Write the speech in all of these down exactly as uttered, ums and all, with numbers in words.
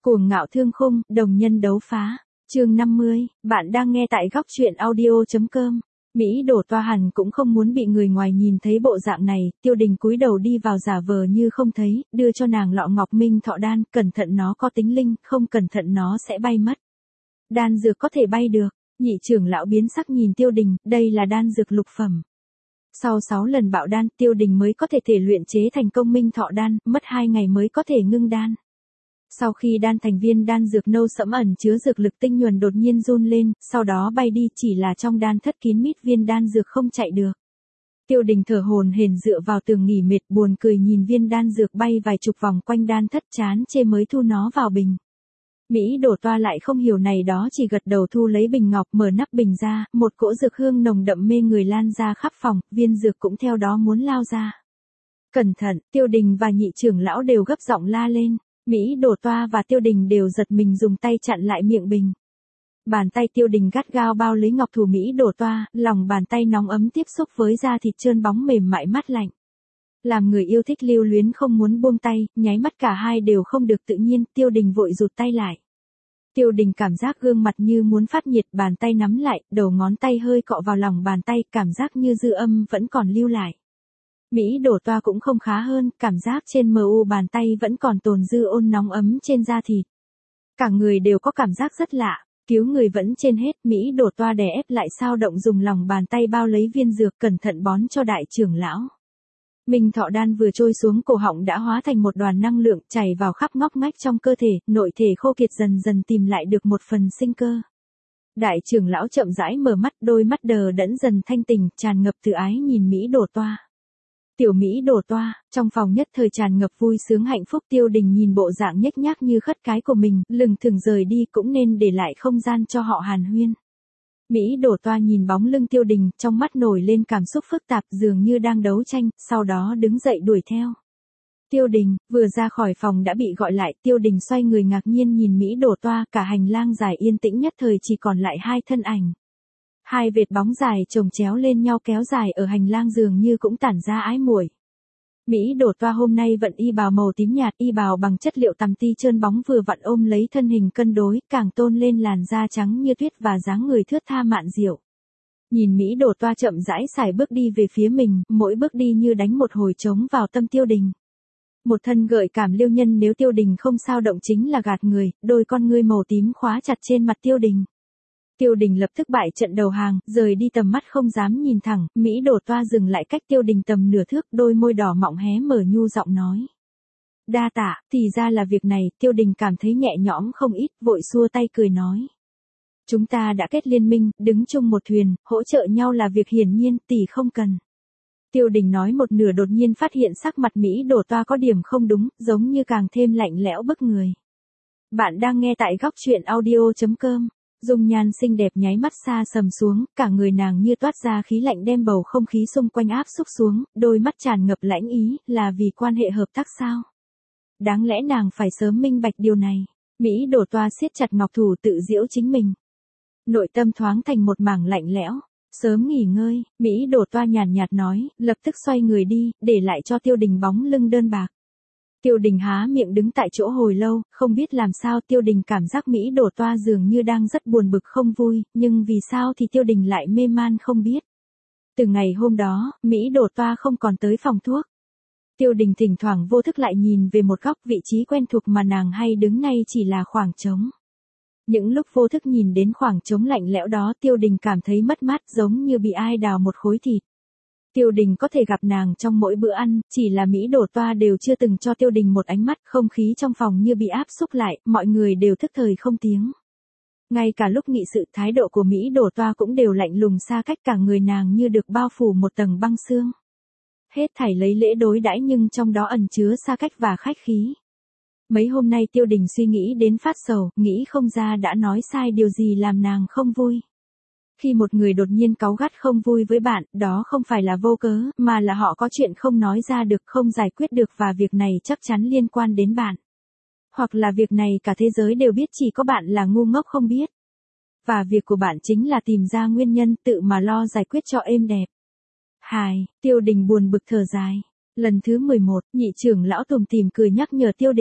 Cuồng ngạo thương khung, đồng nhân đấu phá. Chương năm mươi, bạn đang nghe tại góc truyện audio.com. Mỹ đổ toa hẳn cũng không muốn bị người ngoài nhìn thấy bộ dạng này, Tiêu Đình cúi đầu đi vào giả vờ như không thấy, đưa cho nàng lọ ngọc minh thọ đan, cẩn thận nó có tính linh, không cẩn thận nó sẽ bay mất. Đan dược có thể bay được, nhị trưởng lão biến sắc nhìn Tiêu Đình, đây là đan dược lục phẩm. Sau sáu lần bạo đan, Tiêu Đình mới có thể thể luyện chế thành công minh thọ đan, mất hai ngày mới có thể ngưng đan. Sau khi đan thành viên đan dược nâu sẫm ẩn chứa dược lực tinh nhuần đột nhiên run lên, sau đó bay đi, chỉ là trong đan thất kín mít viên đan dược không chạy được. Tiêu Đình thở hổn hển dựa vào tường nghỉ mệt, buồn cười nhìn viên đan dược bay vài chục vòng quanh đan thất, chán chê mới thu nó vào bình. Mỹ đổ toa lại không hiểu này đó, chỉ gật đầu thu lấy bình ngọc, mở nắp bình ra, một cỗ dược hương nồng đậm mê người lan ra khắp phòng, viên dược cũng theo đó muốn lao ra. Cẩn thận, Tiêu Đình và nhị trưởng lão đều gấp giọng la lên. Mỹ đổ toa và Tiêu Đình đều giật mình dùng tay chặn lại miệng bình. Bàn tay Tiêu Đình gắt gao bao lấy ngọc thủ Mỹ đổ toa, lòng bàn tay nóng ấm tiếp xúc với da thịt trơn bóng mềm mại mát lạnh. Làm người yêu thích lưu luyến không muốn buông tay, nháy mắt cả hai đều không được tự nhiên, Tiêu Đình vội rụt tay lại. Tiêu Đình cảm giác gương mặt như muốn phát nhiệt, bàn tay nắm lại, đầu ngón tay hơi cọ vào lòng bàn tay, cảm giác như dư âm vẫn còn lưu lại. Mỹ đổ toa cũng không khá hơn, cảm giác trên mờ u bàn tay vẫn còn tồn dư ôn nóng ấm trên da thịt. Cả người đều có cảm giác rất lạ, cứu người vẫn trên hết, Mỹ đổ toa đè ép lại sao động dùng lòng bàn tay bao lấy viên dược cẩn thận bón cho đại trưởng lão. Minh thọ đan vừa trôi xuống cổ họng đã hóa thành một đoàn năng lượng chảy vào khắp ngóc ngách trong cơ thể, nội thể khô kiệt dần dần tìm lại được một phần sinh cơ. Đại trưởng lão chậm rãi mở mắt, đôi mắt đờ đẫn dần thanh tỉnh, tràn ngập tự ái nhìn Mỹ đổ toa. Tiểu Mỹ đổ toa, trong phòng nhất thời tràn ngập vui sướng hạnh phúc. Tiêu Đình nhìn bộ dạng nhếch nhác như khất cái của mình, lừng thừng rời đi, cũng nên để lại không gian cho họ hàn huyên. Mỹ đổ toa nhìn bóng lưng Tiêu Đình, trong mắt nổi lên cảm xúc phức tạp dường như đang đấu tranh, sau đó đứng dậy đuổi theo. Tiêu Đình, vừa ra khỏi phòng đã bị gọi lại, Tiêu Đình xoay người ngạc nhiên nhìn Mỹ đổ toa, cả hành lang dài yên tĩnh nhất thời chỉ còn lại hai thân ảnh. Hai vệt bóng dài chồng chéo lên nhau kéo dài ở hành lang dường như cũng tản ra ái muội. Mỹ đổ toa hôm nay vận y bào màu tím nhạt, y bào bằng chất liệu tằm ti trơn bóng vừa vặn ôm lấy thân hình cân đối, càng tôn lên làn da trắng như tuyết và dáng người thướt tha mạn diệu. Nhìn Mỹ đổ toa chậm rãi xài bước đi về phía mình, mỗi bước đi như đánh một hồi trống vào tâm Tiêu Đình. Một thân gợi cảm liêu nhân, nếu Tiêu Đình không sao động chính là gạt người, đôi con ngươi màu tím khóa chặt trên mặt Tiêu Đình. Tiêu Đình lập tức bại trận đầu hàng, rời đi tầm mắt không dám nhìn thẳng, Mỹ đổ toa dừng lại cách Tiêu Đình tầm nửa thước, đôi môi đỏ mọng hé mở nhu giọng nói. Đa tạ, thì ra là việc này, Tiêu Đình cảm thấy nhẹ nhõm không ít, vội xua tay cười nói. Chúng ta đã kết liên minh, đứng chung một thuyền, hỗ trợ nhau là việc hiển nhiên, tỷ không cần. Tiêu Đình nói một nửa đột nhiên phát hiện sắc mặt Mỹ đổ toa có điểm không đúng, giống như càng thêm lạnh lẽo bức người. Bạn đang nghe tại góc truyện audio.com. Dung nhan xinh đẹp nháy mắt xa sầm xuống, cả người nàng như toát ra khí lạnh đem bầu không khí xung quanh áp xúc xuống, đôi mắt tràn ngập lãnh ý, là vì quan hệ hợp tác sao? Đáng lẽ nàng phải sớm minh bạch điều này. Mỹ đổ toa siết chặt ngọc thủ tự giễu chính mình. Nội tâm thoáng thành một mảng lạnh lẽo. Sớm nghỉ ngơi, Mỹ đổ toa nhàn nhạt nói, lập tức xoay người đi, để lại cho Tiêu Đình bóng lưng đơn bạc. Tiêu Đình há miệng đứng tại chỗ hồi lâu, không biết làm sao. Tiêu Đình cảm giác Mỹ đổ toa dường như đang rất buồn bực không vui, nhưng vì sao thì Tiêu Đình lại mê man không biết. Từ ngày hôm đó, Mỹ đổ toa không còn tới phòng thuốc. Tiêu Đình thỉnh thoảng vô thức lại nhìn về một góc, vị trí quen thuộc mà nàng hay đứng nay chỉ là khoảng trống. Những lúc vô thức nhìn đến khoảng trống lạnh lẽo đó, Tiêu Đình cảm thấy mất mát, giống như bị ai đào một khối thịt. Tiêu Đình có thể gặp nàng trong mỗi bữa ăn, chỉ là Mỹ đổ toa đều chưa từng cho Tiêu Đình một ánh mắt, không khí trong phòng như bị áp xúc lại, mọi người đều thức thời không tiếng. Ngay cả lúc nghị sự, thái độ của Mỹ đổ toa cũng đều lạnh lùng xa cách, cả người nàng như được bao phủ một tầng băng xương. Hết thảy lấy lễ đối đãi nhưng trong đó ẩn chứa xa cách và khách khí. Mấy hôm nay Tiêu Đình suy nghĩ đến phát sầu, nghĩ không ra đã nói sai điều gì làm nàng không vui. Khi một người đột nhiên cáu gắt không vui với bạn, đó không phải là vô cớ, mà là họ có chuyện không nói ra được, không giải quyết được và việc này chắc chắn liên quan đến bạn. Hoặc là việc này cả thế giới đều biết, chỉ có bạn là ngu ngốc không biết. Và việc của bạn chính là tìm ra nguyên nhân, tự mà lo giải quyết cho êm đẹp. Hài, Tiêu Đình buồn bực thở dài. Lần thứ mười một, nhị trưởng lão tủm tỉm cười nhắc nhở Tiêu Đình.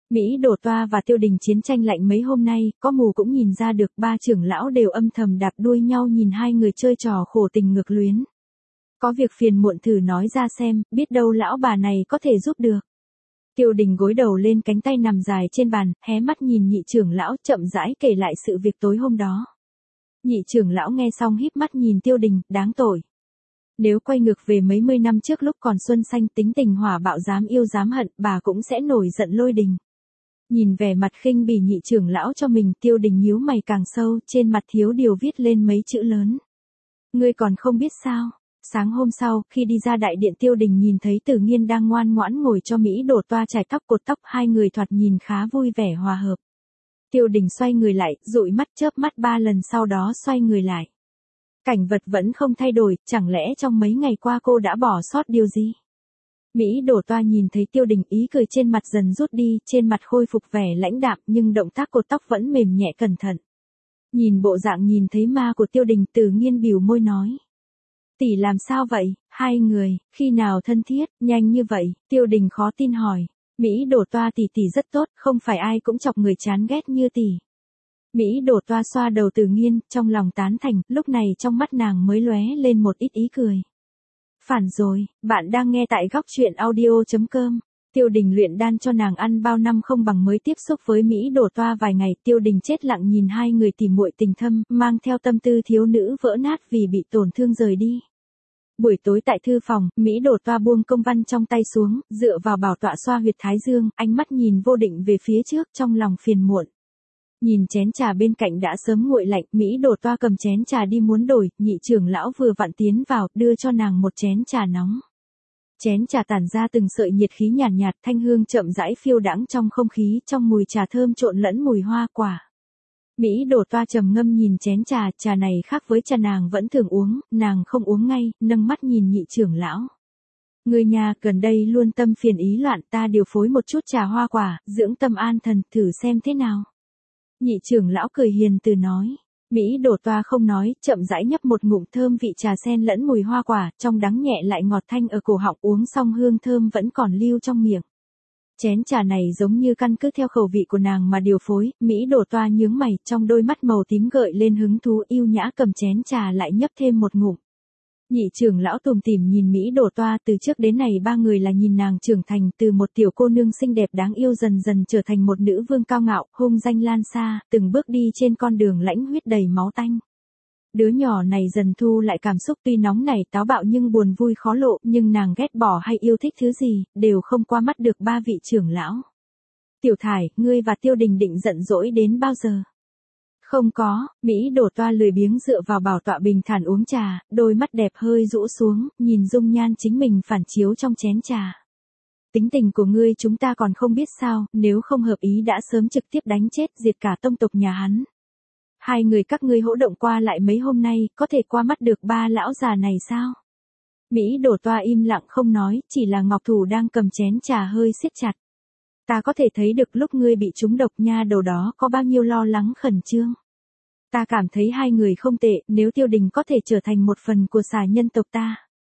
Mỹ Đổ Toa và Tiêu Đình chiến tranh lạnh mấy hôm nay, có mù cũng nhìn ra được ba trưởng lão đều âm thầm đạp đuôi nhau nhìn hai người chơi trò khổ tình ngược luyến. Có việc phiền muộn thử nói ra xem, biết đâu lão bà này có thể giúp được. Tiêu Đình gối đầu lên cánh tay nằm dài trên bàn, hé mắt nhìn nhị trưởng lão chậm rãi kể lại sự việc tối hôm đó. Nhị trưởng lão nghe xong híp mắt nhìn Tiêu Đình, đáng tội. Nếu quay ngược về mấy mươi năm trước lúc còn xuân xanh tính tình hỏa bạo dám yêu dám hận, bà cũng sẽ nổi giận lôi đình. Nhìn vẻ mặt khinh bỉ nhị trưởng lão cho mình, Tiêu Đình nhíu mày càng sâu, trên mặt thiếu điều viết lên mấy chữ lớn. Ngươi còn không biết sao? Sáng hôm sau, khi đi ra đại điện, Tiêu Đình nhìn thấy Tử Nghiên đang ngoan ngoãn ngồi cho Mỹ Đổ Toa chải tóc cột tóc, hai người thoạt nhìn khá vui vẻ hòa hợp. Tiêu Đình xoay người lại, dụi mắt chớp mắt ba lần sau đó xoay người lại. Cảnh vật vẫn không thay đổi, chẳng lẽ trong mấy ngày qua cô đã bỏ sót điều gì? Mỹ Đổ Toa nhìn thấy Tiêu Đình, ý cười trên mặt dần rút đi, trên mặt khôi phục vẻ lãnh đạm nhưng động tác cột tóc vẫn mềm nhẹ cẩn thận. Nhìn bộ dạng nhìn thấy ma của Tiêu Đình, Tử Nghiên bĩu môi nói. Tỷ làm sao vậy, hai người, khi nào thân thiết, nhanh như vậy, Tiêu Đình khó tin hỏi. Mỹ Đổ Toa tỷ tỷ rất tốt, không phải ai cũng chọc người chán ghét như tỷ. Mỹ Đổ Toa xoa đầu Tử Nghiên, trong lòng tán thành, lúc này trong mắt nàng mới lóe lên một ít ý cười. Phản rồi, bạn đang nghe tại góc truyện audio chấm com. Tiêu Đình luyện đan cho nàng ăn bao năm không bằng mới tiếp xúc với Mỹ Đổ Toa vài ngày, Tiêu Đình chết lặng nhìn hai người tỉ muội tình thâm, mang theo tâm tư thiếu nữ vỡ nát vì bị tổn thương rời đi. Buổi tối tại thư phòng, Mỹ Đổ Toa buông công văn trong tay xuống, dựa vào bảo tọa xoa huyệt thái dương, ánh mắt nhìn vô định về phía trước, trong lòng phiền muộn. Nhìn chén trà bên cạnh đã sớm nguội lạnh, Mỹ Đổ Toa cầm chén trà đi muốn đổi, nhị trưởng lão vừa vặn tiến vào, đưa cho nàng một chén trà nóng. Chén trà tản ra từng sợi nhiệt khí nhàn nhạt, nhạt, thanh hương chậm rãi phiêu đãng trong không khí, trong mùi trà thơm trộn lẫn mùi hoa quả. Mỹ Đổ Toa trầm ngâm nhìn chén trà, trà này khác với trà nàng vẫn thường uống, nàng không uống ngay, nâng mắt nhìn nhị trưởng lão. Người nhà gần đây luôn tâm phiền ý loạn, ta điều phối một chút trà hoa quả, dưỡng tâm an thần, thử xem thế nào. Nhị trưởng lão cười hiền từ nói. Mỹ Đổ Toa không nói, chậm rãi nhấp một ngụm thơm vị trà sen lẫn mùi hoa quả, trong đắng nhẹ lại ngọt thanh ở cổ họng, uống xong hương thơm vẫn còn lưu trong miệng. Chén trà này giống như căn cứ theo khẩu vị của nàng mà điều phối, Mỹ Đổ Toa nhướng mày, trong đôi mắt màu tím gợi lên hứng thú, yêu nhã cầm chén trà lại nhấp thêm một ngụm. Nhị trưởng lão tủm tỉm nhìn Mỹ Đổ Toa, từ trước đến nay ba người là nhìn nàng trưởng thành, từ một tiểu cô nương xinh đẹp đáng yêu dần dần trở thành một nữ vương cao ngạo, hung danh lan xa, từng bước đi trên con đường lãnh huyết đầy máu tanh. Đứa nhỏ này dần thu lại cảm xúc, tuy nóng nảy táo bạo nhưng buồn vui khó lộ, nhưng nàng ghét bỏ hay yêu thích thứ gì, đều không qua mắt được ba vị trưởng lão. Tiểu Thải, ngươi và Tiêu Đình định giận dỗi đến bao giờ? Không có, Mỹ Đổ Toa lười biếng dựa vào bảo tọa bình thản uống trà, đôi mắt đẹp hơi rũ xuống, nhìn dung nhan chính mình phản chiếu trong chén trà. Tính tình của ngươi chúng ta còn không biết sao, nếu không hợp ý đã sớm trực tiếp đánh chết diệt cả tông tộc nhà hắn. Hai người các ngươi hỗ động qua lại mấy hôm nay, có thể qua mắt được ba lão già này sao? Mỹ Đổ Toa im lặng không nói, chỉ là Ngọc Thủ đang cầm chén trà hơi siết chặt. Ta có thể thấy được lúc ngươi bị trúng độc nha đầu đó có bao nhiêu lo lắng khẩn trương. Ta cảm thấy hai người không tệ, nếu Tiêu Đình có thể trở thành một phần của xà nhân tộc ta.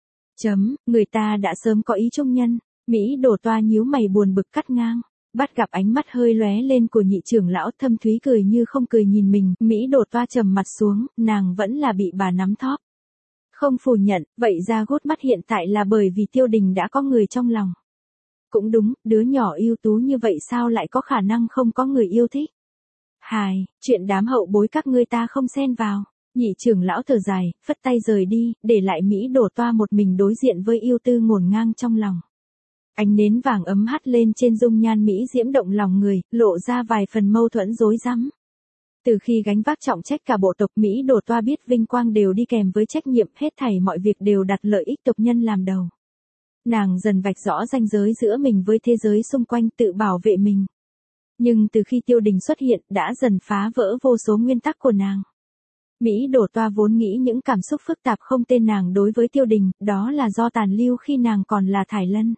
Chấm, người ta đã sớm có ý trung nhân. Mỹ Đổ Toa nhíu mày buồn bực cắt ngang. Bắt gặp ánh mắt hơi lóe lên của nhị trưởng lão, thâm thúy cười như không cười nhìn mình, Mỹ Đổ Toa trầm mặt xuống, nàng vẫn là bị bà nắm thóp. Không phủ nhận, vậy ra gút mắt hiện tại là bởi vì Tiêu Đình đã có người trong lòng. Cũng đúng, đứa nhỏ ưu tú như vậy sao lại có khả năng không có người yêu thích. Hài, chuyện đám hậu bối các ngươi ta không xen vào. Nhị trưởng lão thở dài, phất tay rời đi, để lại Mỹ Đổ Toa một mình đối diện với yêu tư ngổn ngang trong lòng. Ánh nến vàng ấm hắt lên trên dung nhan Mỹ diễm động lòng người, lộ ra vài phần mâu thuẫn rối rắm. Từ khi gánh vác trọng trách cả bộ tộc, Mỹ Đổ Toa biết vinh quang đều đi kèm với trách nhiệm, hết thảy mọi việc đều đặt lợi ích tộc nhân làm đầu. Nàng dần vạch rõ ranh giới giữa mình với thế giới xung quanh, tự bảo vệ mình. Nhưng từ khi Tiêu Đình xuất hiện, đã dần phá vỡ vô số nguyên tắc của nàng. Mỹ Đổ Toa vốn nghĩ những cảm xúc phức tạp không tên nàng đối với Tiêu Đình, đó là do tàn lưu khi nàng còn là Thải Lân.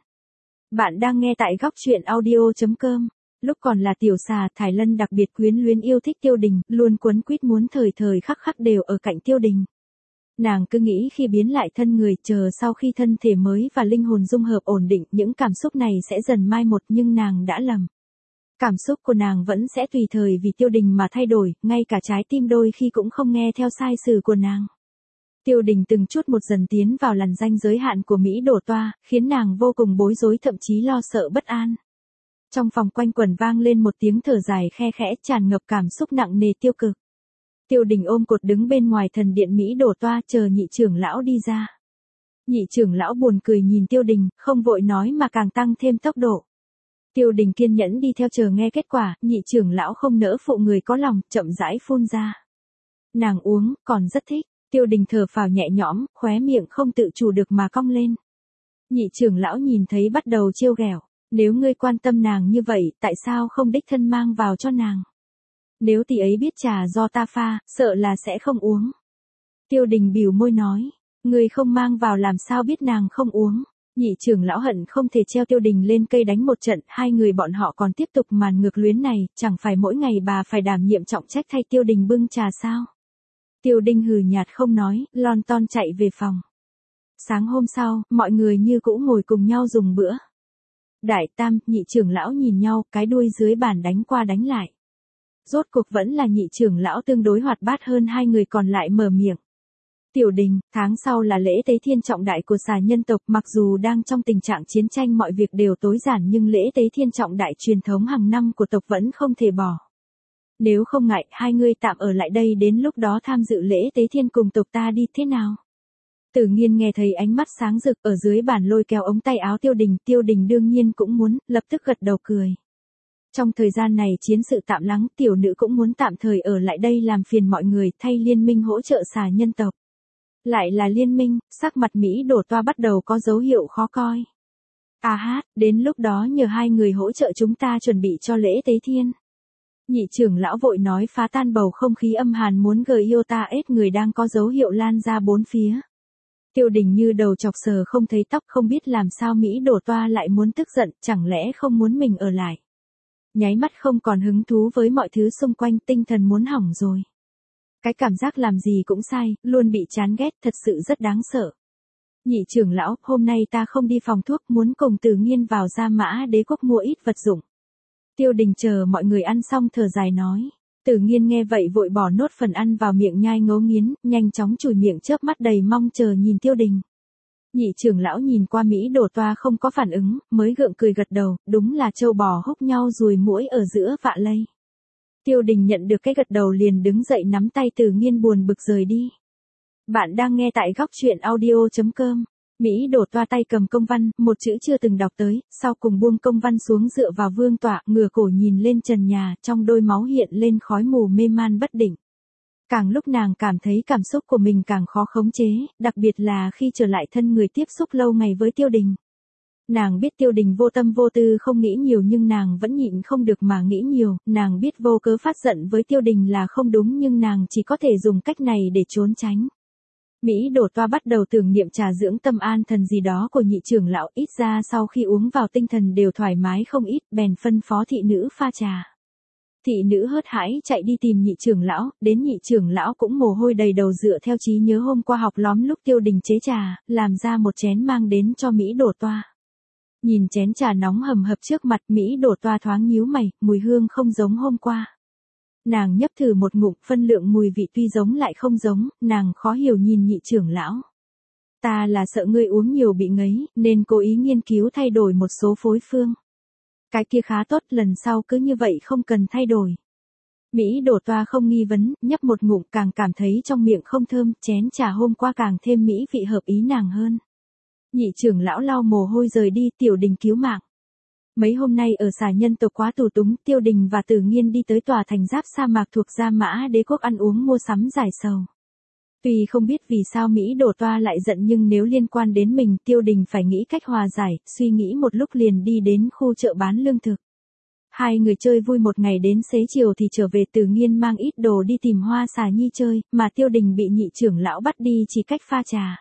Bạn đang nghe tại góc truyện audio chấm com. Lúc còn là tiểu xà, Thải Lân đặc biệt quyến luyến yêu thích Tiêu Đình, luôn quấn quýt muốn thời thời khắc khắc đều ở cạnh Tiêu Đình. Nàng cứ nghĩ khi biến lại thân người, chờ sau khi thân thể mới và linh hồn dung hợp ổn định, những cảm xúc này sẽ dần mai một, nhưng nàng đã lầm. Cảm xúc của nàng vẫn sẽ tùy thời vì Tiêu Đình mà thay đổi, ngay cả trái tim đôi khi cũng không nghe theo sai sử của nàng. Tiêu Đình từng chút một dần tiến vào làn ranh giới hạn của Mỹ Đổ Toa, khiến nàng vô cùng bối rối thậm chí lo sợ bất an. Trong phòng quanh quẩn vang lên một tiếng thở dài khe khẽ tràn ngập cảm xúc nặng nề tiêu cực. Tiêu Đình ôm cột đứng bên ngoài thần điện Mỹ Đổ Toa chờ nhị trưởng lão đi ra. Nhị trưởng lão buồn cười nhìn Tiêu Đình, không vội nói mà càng tăng thêm tốc độ. Tiêu Đình kiên nhẫn đi theo chờ nghe kết quả, nhị trưởng lão không nỡ phụ người có lòng, chậm rãi phun ra. Nàng uống, còn rất thích. Tiêu Đình thở phào nhẹ nhõm, khóe miệng không tự chủ được mà cong lên. Nhị trưởng lão nhìn thấy bắt đầu trêu ghẹo, nếu ngươi quan tâm nàng như vậy, tại sao không đích thân mang vào cho nàng? Nếu tỷ ấy biết trà do ta pha, sợ là sẽ không uống. Tiêu Đình bĩu môi nói, ngươi không mang vào làm sao biết nàng không uống? Nhị trưởng lão hận không thể treo Tiêu Đình lên cây đánh một trận, hai người bọn họ còn tiếp tục màn ngược luyến này, chẳng phải mỗi ngày bà phải đảm nhiệm trọng trách thay Tiêu Đình bưng trà sao? Tiêu Đình hừ nhạt không nói, lon ton chạy về phòng. Sáng hôm sau, mọi người như cũ ngồi cùng nhau dùng bữa. Đại tam, nhị trưởng lão nhìn nhau, cái đuôi dưới bàn đánh qua đánh lại. Rốt cuộc vẫn là nhị trưởng lão tương đối hoạt bát hơn hai người còn lại mở miệng. Tiểu Đình, tháng sau là lễ tế thiên trọng đại của xà nhân tộc, mặc dù đang trong tình trạng chiến tranh mọi việc đều tối giản nhưng lễ tế thiên trọng đại truyền thống hàng năm của tộc vẫn không thể bỏ. Nếu không ngại, hai người tạm ở lại đây đến lúc đó tham dự lễ tế thiên cùng tộc ta đi thế nào? Tử Nghiên nghe thấy ánh mắt sáng rực ở dưới bàn lôi kéo ống tay áo Tiêu Đình, Tiêu Đình đương nhiên cũng muốn, lập tức gật đầu cười. Trong thời gian này chiến sự tạm lắng, tiểu nữ cũng muốn tạm thời ở lại đây làm phiền mọi người thay liên minh hỗ trợ xà nhân tộc. Lại là liên minh, sắc mặt Mỹ Đổ Toa bắt đầu có dấu hiệu khó coi. À hát, đến lúc đó nhờ hai người hỗ trợ chúng ta chuẩn bị cho lễ tế thiên. Nhị trưởng lão vội nói phá tan bầu không khí âm hàn muốn gợi yêu ta ết người đang có dấu hiệu lan ra bốn phía. Tiêu Đình như đầu chọc sờ không thấy tóc không biết làm sao Mỹ Đổ Toa lại muốn tức giận, chẳng lẽ không muốn mình ở lại. Nháy mắt không còn hứng thú với mọi thứ xung quanh, tinh thần muốn hỏng rồi. Cái cảm giác làm gì cũng sai, luôn bị chán ghét, thật sự rất đáng sợ. Nhị trưởng lão, hôm nay ta không đi phòng thuốc, muốn cùng Tử Nghiên vào Gia Mã Đế Quốc mua ít vật dụng. Tiêu Đình chờ mọi người ăn xong thở dài nói. Tử Nghiên nghe vậy vội bỏ nốt phần ăn vào miệng nhai ngấu nghiến, nhanh chóng chùi miệng chớp mắt đầy mong chờ nhìn Tiêu Đình. Nhị trưởng lão nhìn qua Mỹ Đổ Toa không có phản ứng, mới gượng cười gật đầu, đúng là trâu bò húc nhau ruồi muỗi ở giữa vạ lây. Tiêu Đình nhận được cái gật đầu liền đứng dậy nắm tay Tử Nghiên buồn bực rời đi. Bạn đang nghe tại góc truyện audio chấm com. Mỹ Đổ Toa tay cầm công văn, một chữ chưa từng đọc tới, sau cùng buông công văn xuống dựa vào vương tọa, ngửa cổ nhìn lên trần nhà, trong đôi máu hiện lên khói mù mê man bất định. Càng lúc nàng cảm thấy cảm xúc của mình càng khó khống chế, đặc biệt là khi trở lại thân người tiếp xúc lâu ngày với Tiêu Đình. Nàng biết Tiêu Đình vô tâm vô tư không nghĩ nhiều nhưng nàng vẫn nhịn không được mà nghĩ nhiều, nàng biết vô cớ phát giận với Tiêu Đình là không đúng nhưng nàng chỉ có thể dùng cách này để trốn tránh. Mỹ Đổ Toa bắt đầu tưởng niệm trà dưỡng tâm an thần gì đó của nhị trưởng lão, ít ra sau khi uống vào tinh thần đều thoải mái không ít, bèn phân phó thị nữ pha trà. Thị nữ hớt hãi chạy đi tìm nhị trưởng lão, đến nhị trưởng lão cũng mồ hôi đầy đầu dựa theo trí nhớ hôm qua học lóm lúc Tiêu Đình chế trà, làm ra một chén mang đến cho Mỹ Đổ Toa. Nhìn chén trà nóng hầm hập trước mặt Mỹ Đổ Toa thoáng nhíu mày, mùi hương không giống hôm qua. Nàng nhấp thử một ngụm, phân lượng mùi vị tuy giống lại không giống, nàng khó hiểu nhìn nhị trưởng lão. Ta là sợ ngươi uống nhiều bị ngấy, nên cố ý nghiên cứu thay đổi một số phối phương. Cái kia khá tốt, lần sau cứ như vậy không cần thay đổi. Mỹ Đổ Toa không nghi vấn, nhấp một ngụm càng cảm thấy trong miệng không thơm, chén trà hôm qua càng thêm mỹ vị hợp ý nàng hơn. Nhị trưởng lão lau mồ hôi rời đi, Tiểu Đình cứu mạng. Mấy hôm nay ở xà nhân tộc quá tù túng, Tiêu Đình và Tử Nghiên đi tới tòa thành giáp sa mạc thuộc Gia Mã Đế Quốc ăn uống mua sắm giải sầu. Tuy không biết vì sao Mỹ Đổ Toa lại giận nhưng nếu liên quan đến mình, Tiêu Đình phải nghĩ cách hòa giải, suy nghĩ một lúc liền đi đến khu chợ bán lương thực. Hai người chơi vui một ngày đến xế chiều thì trở về, Tử Nghiên mang ít đồ đi tìm Hoa Xà Nhi chơi, mà Tiêu Đình bị nhị trưởng lão bắt đi chỉ cách pha trà.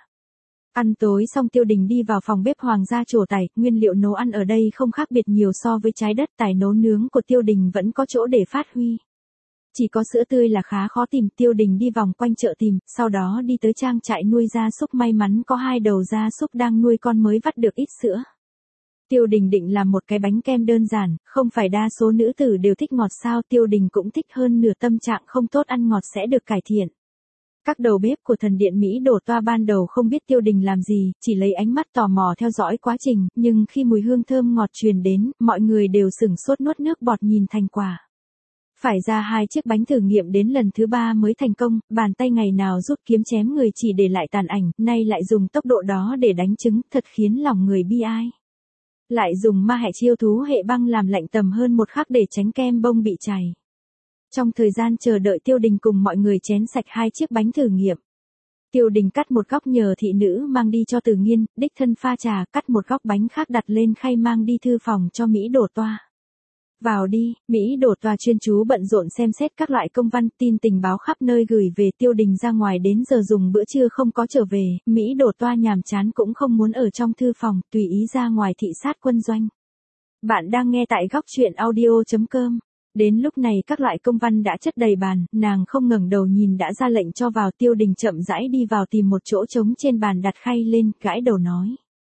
Ăn tối xong Tiêu Đình đi vào phòng bếp hoàng gia trổ tài, nguyên liệu nấu ăn ở đây không khác biệt nhiều so với trái đất, tài nấu nướng của Tiêu Đình vẫn có chỗ để phát huy. Chỉ có sữa tươi là khá khó tìm, Tiêu Đình đi vòng quanh chợ tìm, sau đó đi tới trang trại nuôi gia súc, may mắn có hai đầu gia súc đang nuôi con mới vắt được ít sữa. Tiêu Đình định làm một cái bánh kem đơn giản, không phải đa số nữ tử đều thích ngọt sao, Tiêu Đình cũng thích, hơn nửa tâm trạng không tốt ăn ngọt sẽ được cải thiện. Các đầu bếp của thần điện Mỹ Đổ Toa ban đầu không biết Tiêu Đình làm gì, chỉ lấy ánh mắt tò mò theo dõi quá trình, nhưng khi mùi hương thơm ngọt truyền đến, mọi người đều sửng sốt nuốt nước bọt nhìn thành quả. Phải ra hai chiếc bánh thử nghiệm đến lần thứ ba mới thành công, bàn tay ngày nào rút kiếm chém người chỉ để lại tàn ảnh, nay lại dùng tốc độ đó để đánh trứng, thật khiến lòng người bi ai. Lại dùng ma hệ chiêu thú hệ băng làm lạnh tầm hơn một khắc để tránh kem bông bị chảy. Trong thời gian chờ đợi Tiêu Đình cùng mọi người chén sạch hai chiếc bánh thử nghiệm. Tiêu Đình cắt một góc nhờ thị nữ mang đi cho Từ Nghiên, đích thân pha trà, cắt một góc bánh khác đặt lên khay mang đi thư phòng cho Mỹ Đổ Toa. Vào đi, Mỹ Đổ Toa chuyên chú bận rộn xem xét các loại công văn, tin tình báo khắp nơi gửi về. Tiêu Đình ra ngoài đến giờ dùng bữa trưa không có trở về, Mỹ Đổ Toa nhàm chán cũng không muốn ở trong thư phòng, tùy ý ra ngoài thị sát quân doanh. Bạn đang nghe tại góc truyện audio chấm com. Đến lúc này các loại công văn đã chất đầy bàn, nàng không ngẩng đầu nhìn đã ra lệnh cho vào. Tiêu Đình chậm rãi đi vào tìm một chỗ trống trên bàn đặt khay lên, gãi đầu nói.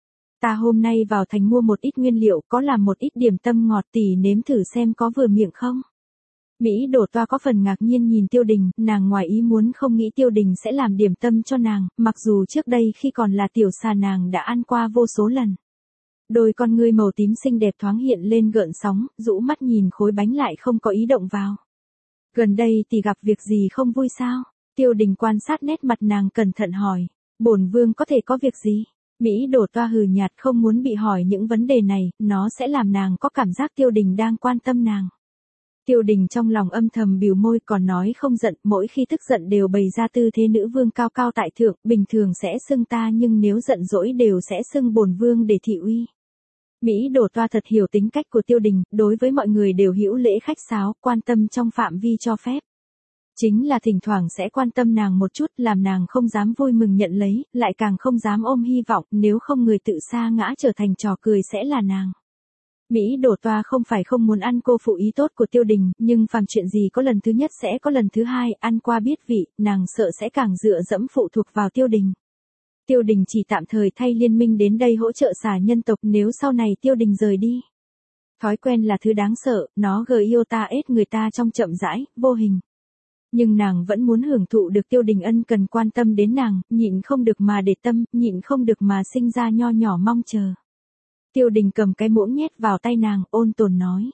Ta hôm nay vào thành mua một ít nguyên liệu, có làm một ít điểm tâm ngọt, tỷ nếm thử xem có vừa miệng không. Mỹ Đổ Toa có phần ngạc nhiên nhìn Tiêu Đình, nàng ngoài ý muốn không nghĩ Tiêu Đình sẽ làm điểm tâm cho nàng, mặc dù trước đây khi còn là tiểu xà nàng đã ăn qua vô số lần. Đôi con ngươi màu tím xinh đẹp thoáng hiện lên gợn sóng, rũ mắt nhìn khối bánh lại không có ý động vào. Gần đây tỷ gặp việc gì không vui sao? Tiêu Đình quan sát nét mặt nàng cẩn thận hỏi. Bổn vương có thể có việc gì? Mỹ Đổ Toa hừ nhạt, không muốn bị hỏi những vấn đề này, nó sẽ làm nàng có cảm giác Tiêu Đình đang quan tâm nàng. Tiêu Đình trong lòng âm thầm bĩu môi, còn nói không giận, mỗi khi tức giận đều bày ra tư thế nữ vương cao cao tại thượng, bình thường sẽ xưng ta nhưng nếu giận dỗi đều sẽ xưng bổn vương để thị uy. Mỹ Đổ Toa thật hiểu tính cách của Tiêu Đình, đối với mọi người đều hữu lễ khách sáo, quan tâm trong phạm vi cho phép. Chính là thỉnh thoảng sẽ quan tâm nàng một chút, làm nàng không dám vui mừng nhận lấy, lại càng không dám ôm hy vọng, nếu không người tự sa ngã trở thành trò cười sẽ là nàng. Mỹ Đổ Toa không phải không muốn ăn cô phụ ý tốt của Tiêu Đình, nhưng phàm chuyện gì có lần thứ nhất sẽ có lần thứ hai, ăn qua biết vị, nàng sợ sẽ càng dựa dẫm phụ thuộc vào Tiêu Đình. Tiêu Đình chỉ tạm thời thay liên minh đến đây hỗ trợ xà nhân tộc, nếu sau này Tiêu Đình rời đi. Thói quen là thứ đáng sợ, nó gợi yêu ta ết người ta trong chậm rãi, vô hình. Nhưng nàng vẫn muốn hưởng thụ được Tiêu Đình ân cần quan tâm đến nàng, nhịn không được mà để tâm, nhịn không được mà sinh ra nho nhỏ mong chờ. Tiêu Đình cầm cái muỗng nhét vào tay nàng, ôn tồn nói.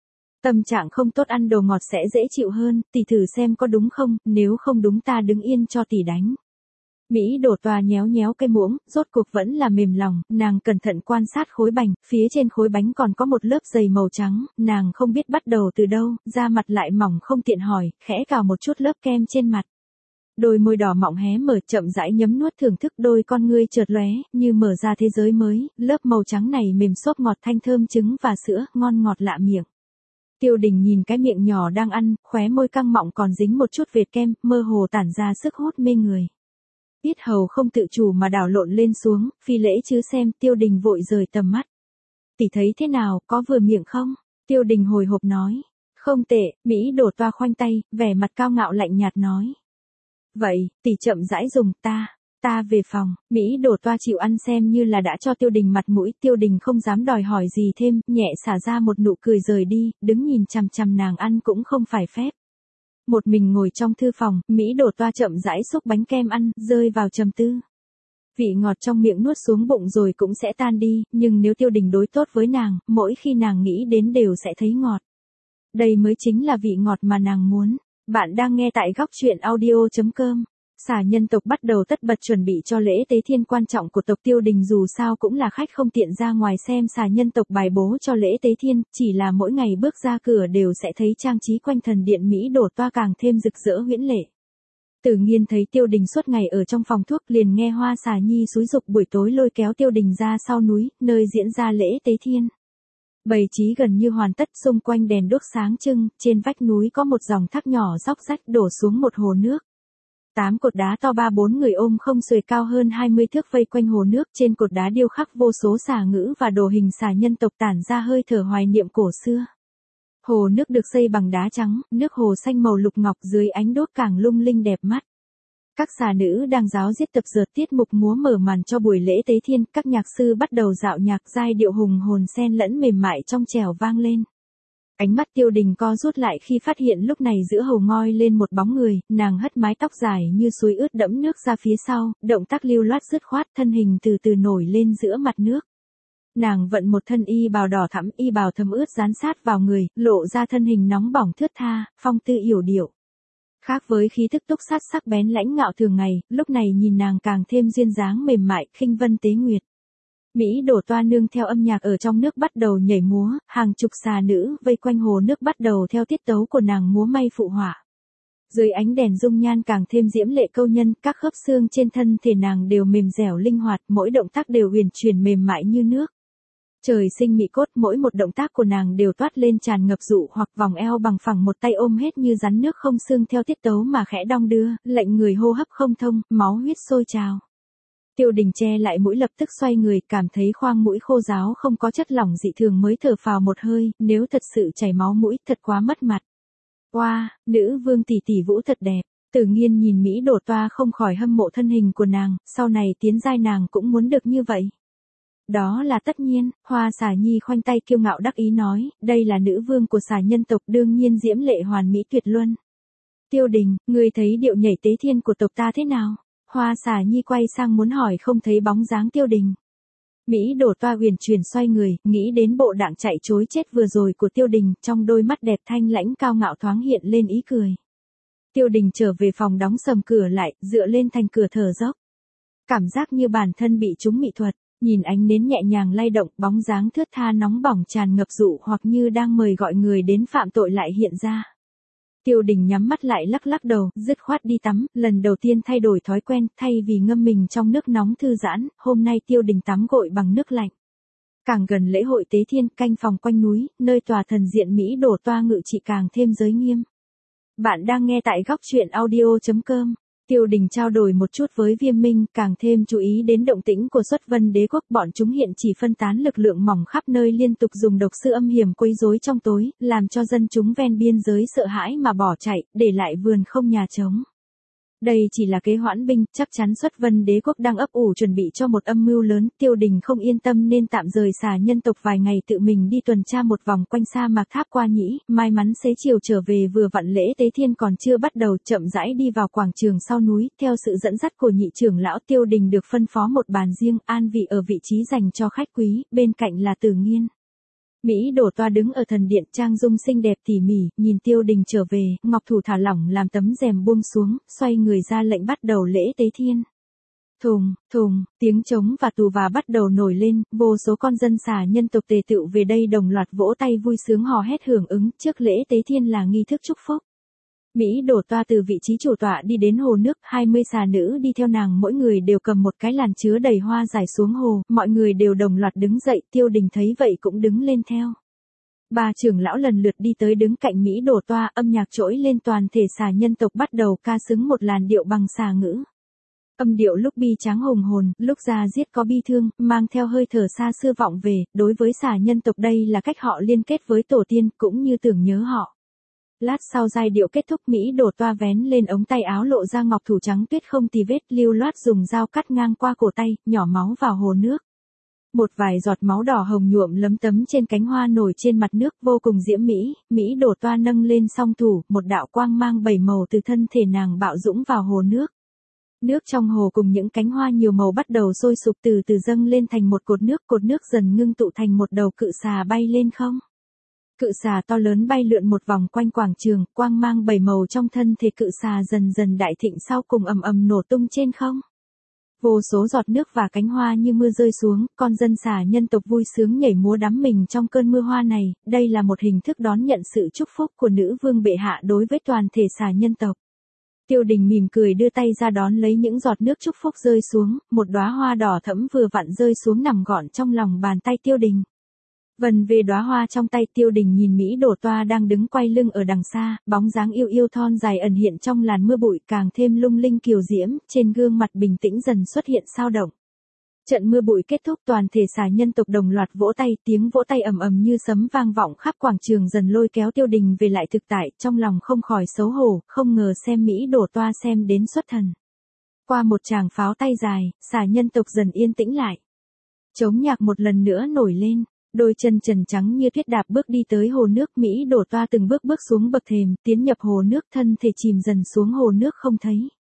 Tâm trạng không tốt ăn đồ ngọt sẽ dễ chịu hơn, tỷ thử xem có đúng không, nếu không đúng ta đứng yên cho tỷ đánh. Mỹ Đổ Toa nhéo nhéo cái muỗng, rốt cuộc vẫn là mềm lòng, nàng cẩn thận quan sát khối bánh, phía trên khối bánh còn có một lớp dày màu trắng, nàng không biết bắt đầu từ đâu, da mặt lại mỏng không tiện hỏi, khẽ cào một chút lớp kem trên mặt. Đôi môi đỏ mọng hé mở, chậm rãi nhấm nuốt thưởng thức, đôi con ngươi chợt lóe, như mở ra thế giới mới, lớp màu trắng này mềm xốp ngọt thanh thơm trứng và sữa, ngon ngọt lạ miệng. Tiêu Đình nhìn cái miệng nhỏ đang ăn, khóe môi căng mọng còn dính một chút vệt kem, mơ hồ tản ra sức hút mê người. Yết hầu không tự chủ mà đảo lộn lên xuống, phi lễ chứ xem. Tiêu Đình vội rời tầm mắt. Tỷ thấy thế nào, có vừa miệng không? Tiêu Đình hồi hộp nói. Không tệ. Mỹ Đổ Toa khoanh tay, vẻ mặt cao ngạo lạnh nhạt nói. Vậy, tỷ chậm rãi dùng, ta, ta về phòng. Mỹ Đổ Toa chịu ăn xem như là đã cho Tiêu Đình mặt mũi. Tiêu Đình không dám đòi hỏi gì thêm, nhẹ xả ra một nụ cười rời đi, đứng nhìn chằm chằm nàng ăn cũng không phải phép. Một mình ngồi trong thư phòng, Mỹ Đổ Toa chậm rãi xúc bánh kem ăn, rơi vào trầm tư. Vị ngọt trong miệng nuốt xuống bụng rồi cũng sẽ tan đi, nhưng nếu Tiêu Đình đối tốt với nàng, mỗi khi nàng nghĩ đến đều sẽ thấy ngọt. Đây mới chính là vị ngọt mà nàng muốn. Bạn đang nghe tại góc truyện audio chấm com. Xà nhân tộc bắt đầu tất bật chuẩn bị cho lễ tế thiên quan trọng của tộc Tiêu Đình, dù sao cũng là khách không tiện ra ngoài xem xà nhân tộc bài bố cho lễ tế thiên, chỉ là mỗi ngày bước ra cửa đều sẽ thấy trang trí quanh thần điện Mỹ Đổ Toa càng thêm rực rỡ huyễn lệ. Tử Nghiên thấy Tiêu Đình suốt ngày ở trong phòng thuốc, liền nghe Hoa Xà Nhi xúi giục buổi tối lôi kéo Tiêu Đình ra sau núi, nơi diễn ra lễ tế thiên. Bày trí gần như hoàn tất, xung quanh đèn đuốc sáng trưng, trên vách núi có một dòng thác nhỏ róc rách đổ xuống một hồ nước. Tám cột đá to ba bốn người ôm không xuề cao hơn hai mươi thước vây quanh hồ nước, trên cột đá điêu khắc vô số xà ngữ và đồ hình xà nhân tộc tản ra hơi thở hoài niệm cổ xưa. Hồ nước được xây bằng đá trắng, nước hồ xanh màu lục ngọc, dưới ánh đuốc càng lung linh đẹp mắt. Các xà nữ đang ráo riết tập dượt tiết mục múa mở màn cho buổi lễ tế thiên, các nhạc sư bắt đầu dạo nhạc, giai điệu hùng hồn xen lẫn mềm mại trong trẻo vang lên. Ánh mắt Tiêu Đình co rút lại khi phát hiện lúc này giữa hầu ngoi lên một bóng người, nàng hất mái tóc dài như suối ướt đẫm nước ra phía sau, động tác lưu loát dứt khoát, thân hình từ từ nổi lên giữa mặt nước. Nàng vận một thân y bào đỏ thẫm, y bào thấm ướt dán sát vào người, lộ ra thân hình nóng bỏng thướt tha, phong tư yểu điệu. Khác với khí thức túc sát sắc bén lãnh ngạo thường ngày, lúc này nhìn nàng càng thêm duyên dáng mềm mại, khinh vân tế nguyệt. Mỹ đổ toa nương theo âm nhạc ở trong nước bắt đầu nhảy múa, hàng chục xà nữ vây quanh hồ nước bắt đầu theo tiết tấu của nàng múa may phụ họa. Dưới ánh đèn dung nhan càng thêm diễm lệ câu nhân, các khớp xương trên thân thể nàng đều mềm dẻo linh hoạt, mỗi động tác đều huyền chuyển mềm mại như nước. Trời sinh mỹ cốt, mỗi một động tác của nàng đều toát lên tràn ngập dụ hoặc vòng eo bằng phẳng, một tay ôm hết như rắn nước không xương theo tiết tấu mà khẽ đong đưa, lệnh người hô hấp không thông, máu huyết sôi trào. Tiêu Đình che lại mũi lập tức xoay người, cảm thấy khoang mũi khô ráo không có chất lỏng dị thường mới thở phào một hơi, nếu thật sự chảy máu mũi thật quá mất mặt. Oa, wow, nữ vương tỷ tỷ vũ thật đẹp. Tử Nghiên nhìn Mỹ đổ toa không khỏi hâm mộ thân hình của nàng, sau này tiến giai nàng cũng muốn được như vậy. Đó là tất nhiên, Hoa Xà Nhi khoanh tay kiêu ngạo đắc ý nói, đây là nữ vương của xà nhân tộc, đương nhiên diễm lệ hoàn mỹ tuyệt luân. Tiêu Đình, ngươi thấy điệu nhảy tế thiên của tộc ta thế nào? Hoa Xà Nhi quay sang muốn hỏi không thấy bóng dáng Tiêu Đình. Mỹ đổ toa huyền chuyển xoay người, nghĩ đến bộ đạng chạy trối chết vừa rồi của Tiêu Đình, trong đôi mắt đẹp thanh lãnh cao ngạo thoáng hiện lên ý cười. Tiêu Đình trở về phòng đóng sầm cửa lại, dựa lên thành cửa thở dốc. Cảm giác như bản thân bị trúng mị thuật, nhìn ánh nến nhẹ nhàng lay động, bóng dáng thướt tha nóng bỏng tràn ngập dụ hoặc như đang mời gọi người đến phạm tội lại hiện ra. Tiêu Đình nhắm mắt lại lắc lắc đầu, dứt khoát đi tắm, lần đầu tiên thay đổi thói quen, thay vì ngâm mình trong nước nóng thư giãn, hôm nay Tiêu Đình tắm gội bằng nước lạnh. Càng gần lễ hội tế thiên, canh phòng quanh núi, nơi tòa thần diện Mỹ đổ toa ngự trị càng thêm giới nghiêm. Bạn đang nghe tại góc truyện audio chấm com. Tiêu Đình trao đổi một chút với Viêm Minh, càng thêm chú ý đến động tĩnh của Xuất Vân Đế quốc, bọn chúng hiện chỉ phân tán lực lượng mỏng khắp nơi, liên tục dùng độc sư âm hiểm quấy rối trong tối, làm cho dân chúng ven biên giới sợ hãi mà bỏ chạy, để lại vườn không nhà trống. Đây chỉ là kế hoãn binh, chắc chắn Xuất Vân Đế quốc đang ấp ủ chuẩn bị cho một âm mưu lớn, Tiêu Đình không yên tâm nên tạm rời xà nhân tộc vài ngày, tự mình đi tuần tra một vòng quanh sa mạc Tháp Qua Nhĩ, may mắn xế chiều trở về vừa vặn lễ tế thiên còn chưa bắt đầu, chậm rãi đi vào quảng trường sau núi, theo sự dẫn dắt của nhị trưởng lão Tiêu Đình được phân phó một bàn riêng, an vị ở vị trí dành cho khách quý, bên cạnh là Tử Nghiên. Mỹ đổ toa đứng ở thần điện, trang dung xinh đẹp tỉ mỉ, nhìn Tiêu Đình trở về, ngọc thủ thả lỏng làm tấm rèm buông xuống, xoay người ra lệnh bắt đầu lễ tế thiên. Thùng, thùng, tiếng trống và tù và bắt đầu nổi lên, vô số con dân xà nhân tộc tề tựu về đây đồng loạt vỗ tay vui sướng hò hét hưởng ứng, trước lễ tế thiên là nghi thức chúc phúc. Mỹ đổ toa từ vị trí chủ tọa đi đến hồ nước, hai mươi xà nữ đi theo nàng, mỗi người đều cầm một cái làn chứa đầy hoa giải xuống hồ, mọi người đều đồng loạt đứng dậy, Tiêu Đình thấy vậy cũng đứng lên theo. Ba trưởng lão lần lượt đi tới đứng cạnh Mỹ đổ toa, âm nhạc trỗi lên, toàn thể xà nhân tộc bắt đầu ca xứng một làn điệu bằng xà ngữ. Âm điệu lúc bi tráng hùng hồn, lúc ra giết có bi thương, mang theo hơi thở xa xưa vọng về, đối với xà nhân tộc đây là cách họ liên kết với tổ tiên, cũng như tưởng nhớ họ. Lát sau giai điệu kết thúc, Mỹ đổ toa vén lên ống tay áo lộ ra ngọc thủ trắng tuyết không tì vết, lưu loát dùng dao cắt ngang qua cổ tay, nhỏ máu vào hồ nước. Một vài giọt máu đỏ hồng nhuộm lấm tấm trên cánh hoa nổi trên mặt nước, vô cùng diễm mỹ. Mỹ đổ toa nâng lên song thủ, một đạo quang mang bảy màu từ thân thể nàng bạo dũng vào hồ nước. Nước trong hồ cùng những cánh hoa nhiều màu bắt đầu sôi sục, từ từ dâng lên thành một cột nước, cột nước dần ngưng tụ thành một đầu cự xà bay lên không. Cự xà to lớn bay lượn một vòng quanh quảng trường, quang mang bảy màu trong thân thể cự xà dần dần đại thịnh, sau cùng ầm ầm nổ tung trên không. Vô số giọt nước và cánh hoa như mưa rơi xuống, con dân xà nhân tộc vui sướng nhảy múa đắm mình trong cơn mưa hoa này, đây là một hình thức đón nhận sự chúc phúc của nữ vương bệ hạ đối với toàn thể xà nhân tộc. Tiêu Đình mỉm cười đưa tay ra đón lấy những giọt nước chúc phúc rơi xuống, một đóa hoa đỏ thẫm vừa vặn rơi xuống nằm gọn trong lòng bàn tay Tiêu Đình. Vần về đóa hoa trong tay, Tiêu Đình nhìn Mỹ đổ toa đang đứng quay lưng ở đằng xa, bóng dáng yêu yêu thon dài ẩn hiện trong làn mưa bụi càng thêm lung linh kiều diễm, trên gương mặt bình tĩnh dần xuất hiện sao động. Trận mưa bụi kết thúc, toàn thể xà nhân tộc đồng loạt vỗ tay, tiếng vỗ tay ầm ầm như sấm vang vọng khắp quảng trường, dần lôi kéo Tiêu Đình về lại thực tại, trong lòng không khỏi xấu hổ, không ngờ xem Mỹ đổ toa xem đến xuất thần. Qua một tràng pháo tay dài, xà nhân tộc dần yên tĩnh lại. Trống nhạc một lần nữa nổi lên, đôi chân trần trắng như tuyết đạp bước đi tới hồ nước. Mỹ Đổ Toa từng bước bước xuống bậc thềm, tiến nhập hồ nước, thân thể chìm dần xuống hồ nước không thấy.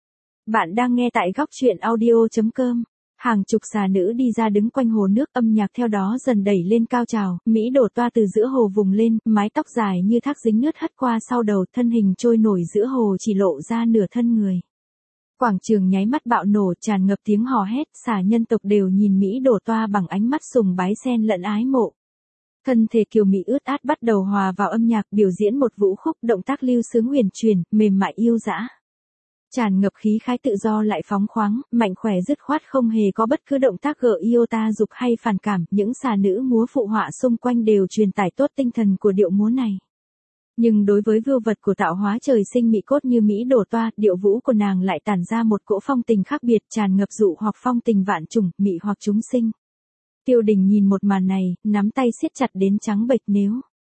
Bạn đang nghe tại góc truyện audio chấm com. Hàng chục xà nữ đi ra đứng quanh hồ nước, âm nhạc theo đó dần đẩy lên cao trào. Mỹ Đổ Toa từ giữa hồ vùng lên, mái tóc dài như thác dính nước hất qua sau đầu, thân hình trôi nổi giữa hồ chỉ lộ ra nửa thân người. Quảng trường nháy mắt bạo nổ, tràn ngập tiếng hò hét, xà nhân tộc đều nhìn Mỹ Đổ Toa bằng ánh mắt sùng bái xen lẫn ái mộ. Thân thể kiều mỹ ướt át bắt đầu hòa vào âm nhạc, biểu diễn một vũ khúc, động tác lưu sướng huyền truyền, mềm mại yêu dã. Tràn ngập khí khái tự do lại phóng khoáng, mạnh khỏe dứt khoát, không hề có bất cứ động tác gợi yêu ta dục hay phản cảm. Những xà nữ múa phụ họa xung quanh đều truyền tải tốt tinh thần của điệu múa này. Nhưng đối với vưu vật của tạo hóa trời sinh mỹ cốt như Mỹ Đổ Toa, điệu vũ của nàng lại tản ra một cỗ phong tình khác biệt, tràn ngập dụ hoặc phong tình vạn trùng, mị hoặc chúng sinh. Tiêu Đình nhìn một màn này, nắm tay siết chặt đến trắng bệch. Nếu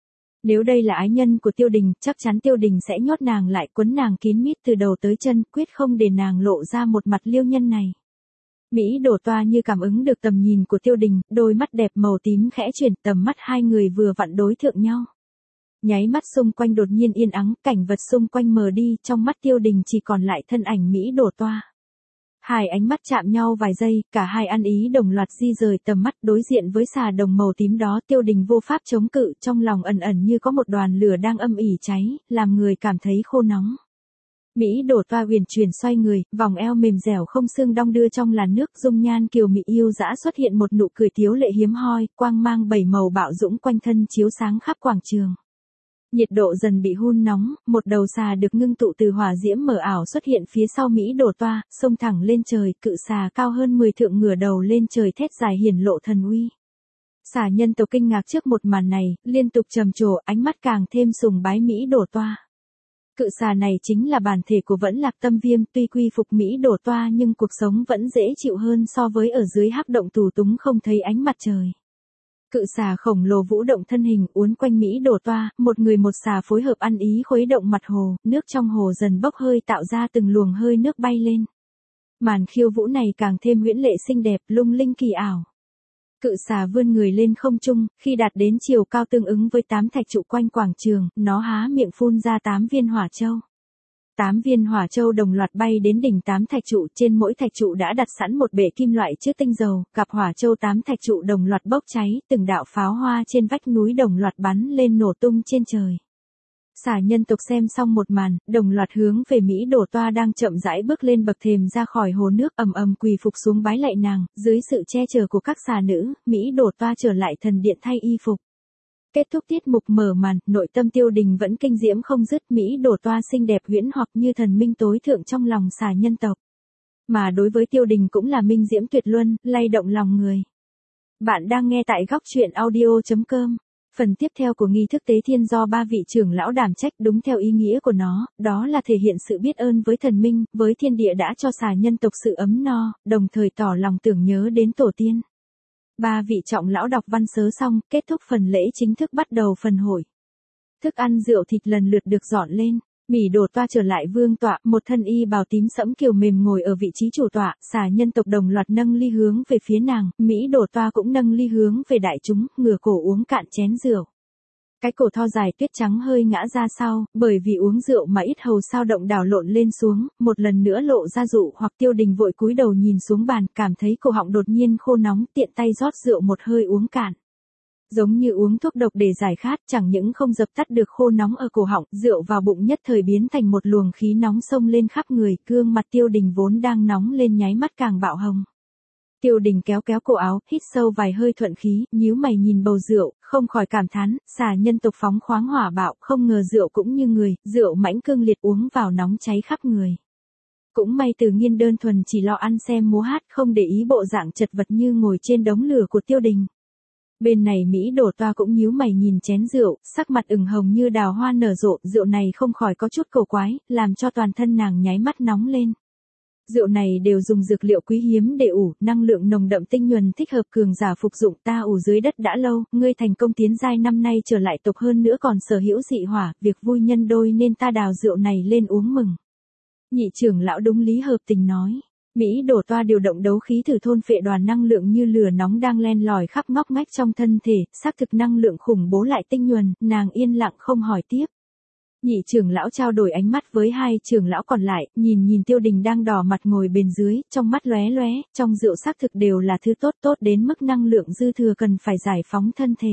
Nếu đây là ái nhân của Tiêu Đình, chắc chắn Tiêu Đình sẽ nhốt nàng lại, quấn nàng kín mít từ đầu tới chân, quyết không để nàng lộ ra một mặt liêu nhân này. Mỹ Đổ Toa như cảm ứng được tầm nhìn của Tiêu Đình, đôi mắt đẹp màu tím khẽ chuyển, tầm mắt hai người vừa vặn đối thượng nhau. Nháy mắt xung quanh đột nhiên yên ắng, cảnh vật xung quanh mờ đi, trong mắt Tiêu Đình chỉ còn lại thân ảnh Mỹ Đổ Toa. Hai ánh mắt chạm nhau vài giây, cả hai ăn ý đồng loạt di rời tầm mắt, đối diện với xà đồng màu tím đó. Tiêu Đình vô pháp chống cự, trong lòng ẩn ẩn như có một đoàn lửa đang âm ỉ cháy, làm người cảm thấy khô nóng. Mỹ Đổ Toa huyền chuyển xoay người, vòng eo mềm dẻo không xương đong đưa trong làn nước, dung nhan kiều mị yêu dã xuất hiện một nụ cười tiếu lệ hiếm hoi, quang mang bảy màu bạo dũng quanh thân chiếu sáng khắp quảng trường. Nhiệt độ dần bị hun nóng, một đầu xà được ngưng tụ từ hỏa diễm mờ ảo xuất hiện phía sau Mỹ Đổ Toa, xông thẳng lên trời, cự xà cao hơn mười thượng ngửa đầu lên trời thét dài hiển lộ thần uy. Xà nhân tộc kinh ngạc trước một màn này, liên tục trầm trồ, ánh mắt càng thêm sùng bái Mỹ Đổ Toa. Cự xà này chính là bản thể của Vẫn Lạc Tâm Viêm, tuy quy phục Mỹ Đổ Toa nhưng cuộc sống vẫn dễ chịu hơn so với ở dưới hắc động tù túng không thấy ánh mặt trời. Cự xà khổng lồ vũ động thân hình, uốn quanh Mỹ Đổ Toa, một người một xà phối hợp ăn ý khuấy động mặt hồ, nước trong hồ dần bốc hơi tạo ra từng luồng hơi nước bay lên. Màn khiêu vũ này càng thêm huyễn lệ xinh đẹp, lung linh kỳ ảo. Cự xà vươn người lên không trung, khi đạt đến chiều cao tương ứng với tám thạch trụ quanh quảng trường, nó há miệng phun ra tám viên hỏa châu. Tám viên hỏa châu đồng loạt bay đến đỉnh tám thạch trụ, trên mỗi thạch trụ đã đặt sẵn một bể kim loại chứa tinh dầu, cặp hỏa châu tám thạch trụ đồng loạt bốc cháy, từng đạo pháo hoa trên vách núi đồng loạt bắn lên nổ tung trên trời. Xà nhân tộc xem xong một màn, đồng loạt hướng về Mỹ Đổ Toa đang chậm rãi bước lên bậc thềm ra khỏi hồ nước, ầm ầm quỳ phục xuống bái lạy nàng. Dưới sự che chở của các xà nữ, Mỹ Đổ Toa trở lại thần điện thay y phục. Kết thúc tiết mục mở màn, nội tâm Tiêu Đình vẫn kinh diễm không dứt. Mỹ Đổ Toa xinh đẹp huyễn hoặc như thần minh tối thượng trong lòng xà nhân tộc. Mà đối với Tiêu Đình cũng là minh diễm tuyệt luân, lay động lòng người. Bạn đang nghe tại góc truyện audio chấm com. Phần tiếp theo của nghi thức tế thiên do ba vị trưởng lão đảm trách, đúng theo ý nghĩa của nó, đó là thể hiện sự biết ơn với thần minh, với thiên địa đã cho xà nhân tộc sự ấm no, đồng thời tỏ lòng tưởng nhớ đến tổ tiên. Ba vị trọng lão đọc văn sớ xong, kết thúc phần lễ chính thức bắt đầu phần hội. Thức ăn rượu thịt lần lượt được dọn lên. Mỹ Đổ Toa trở lại vương tọa, một thân y bào tím sẫm kiều mềm ngồi ở vị trí chủ tọa, xà nhân tộc đồng loạt nâng ly hướng về phía nàng, Mỹ Đổ Toa cũng nâng ly hướng về đại chúng, ngửa cổ uống cạn chén rượu. Cái cổ thon dài tuyết trắng hơi ngã ra sau, bởi vì uống rượu mà ít hầu sao động đảo lộn lên xuống, một lần nữa lộ ra dụ hoặc. Tiêu Đình vội cúi đầu nhìn xuống bàn, cảm thấy cổ họng đột nhiên khô nóng, tiện tay rót rượu một hơi uống cạn. Giống như uống thuốc độc để giải khát, chẳng những không dập tắt được khô nóng ở cổ họng, rượu vào bụng nhất thời biến thành một luồng khí nóng xông lên khắp người, gương mặt Tiêu Đình vốn đang nóng lên nháy mắt càng bạo hồng. Tiêu Đình kéo kéo cổ áo, hít sâu vài hơi thuận khí, nhíu mày nhìn bầu rượu, không khỏi cảm thán, xà nhân tộc phóng khoáng hỏa bạo, không ngờ rượu cũng như người, rượu mãnh cương liệt uống vào nóng cháy khắp người. Cũng may Từ Nghiên đơn thuần chỉ lo ăn xem múa hát, không để ý bộ dạng chật vật như ngồi trên đống lửa của Tiêu Đình. Bên này Mỹ Đổ Toa cũng nhíu mày nhìn chén rượu, sắc mặt ửng hồng như đào hoa nở rộ, rượu này không khỏi có chút cầu quái, làm cho toàn thân nàng nháy mắt nóng lên. Rượu này đều dùng dược liệu quý hiếm để ủ, năng lượng nồng đậm tinh nhuần thích hợp cường giả phục dụng, ta ủ dưới đất đã lâu, ngươi thành công tiến giai năm nay trở lại tộc hơn nữa còn sở hữu dị hỏa, việc vui nhân đôi nên ta đào rượu này lên uống mừng. Nhị trưởng lão đúng lý hợp tình nói. Mỹ đổ toa điều động đấu khí thử thôn phệ đoàn năng lượng như lửa nóng đang len lỏi khắp ngóc ngách trong thân thể, xác thực năng lượng khủng bố lại tinh nhuần, nàng yên lặng không hỏi tiếp. Nhị trưởng lão trao đổi ánh mắt với hai trưởng lão còn lại, nhìn nhìn Tiêu Đình đang đỏ mặt ngồi bên dưới, trong mắt lóe lóe, trong rượu xác thực đều là thứ tốt tốt đến mức năng lượng dư thừa cần phải giải phóng thân thể.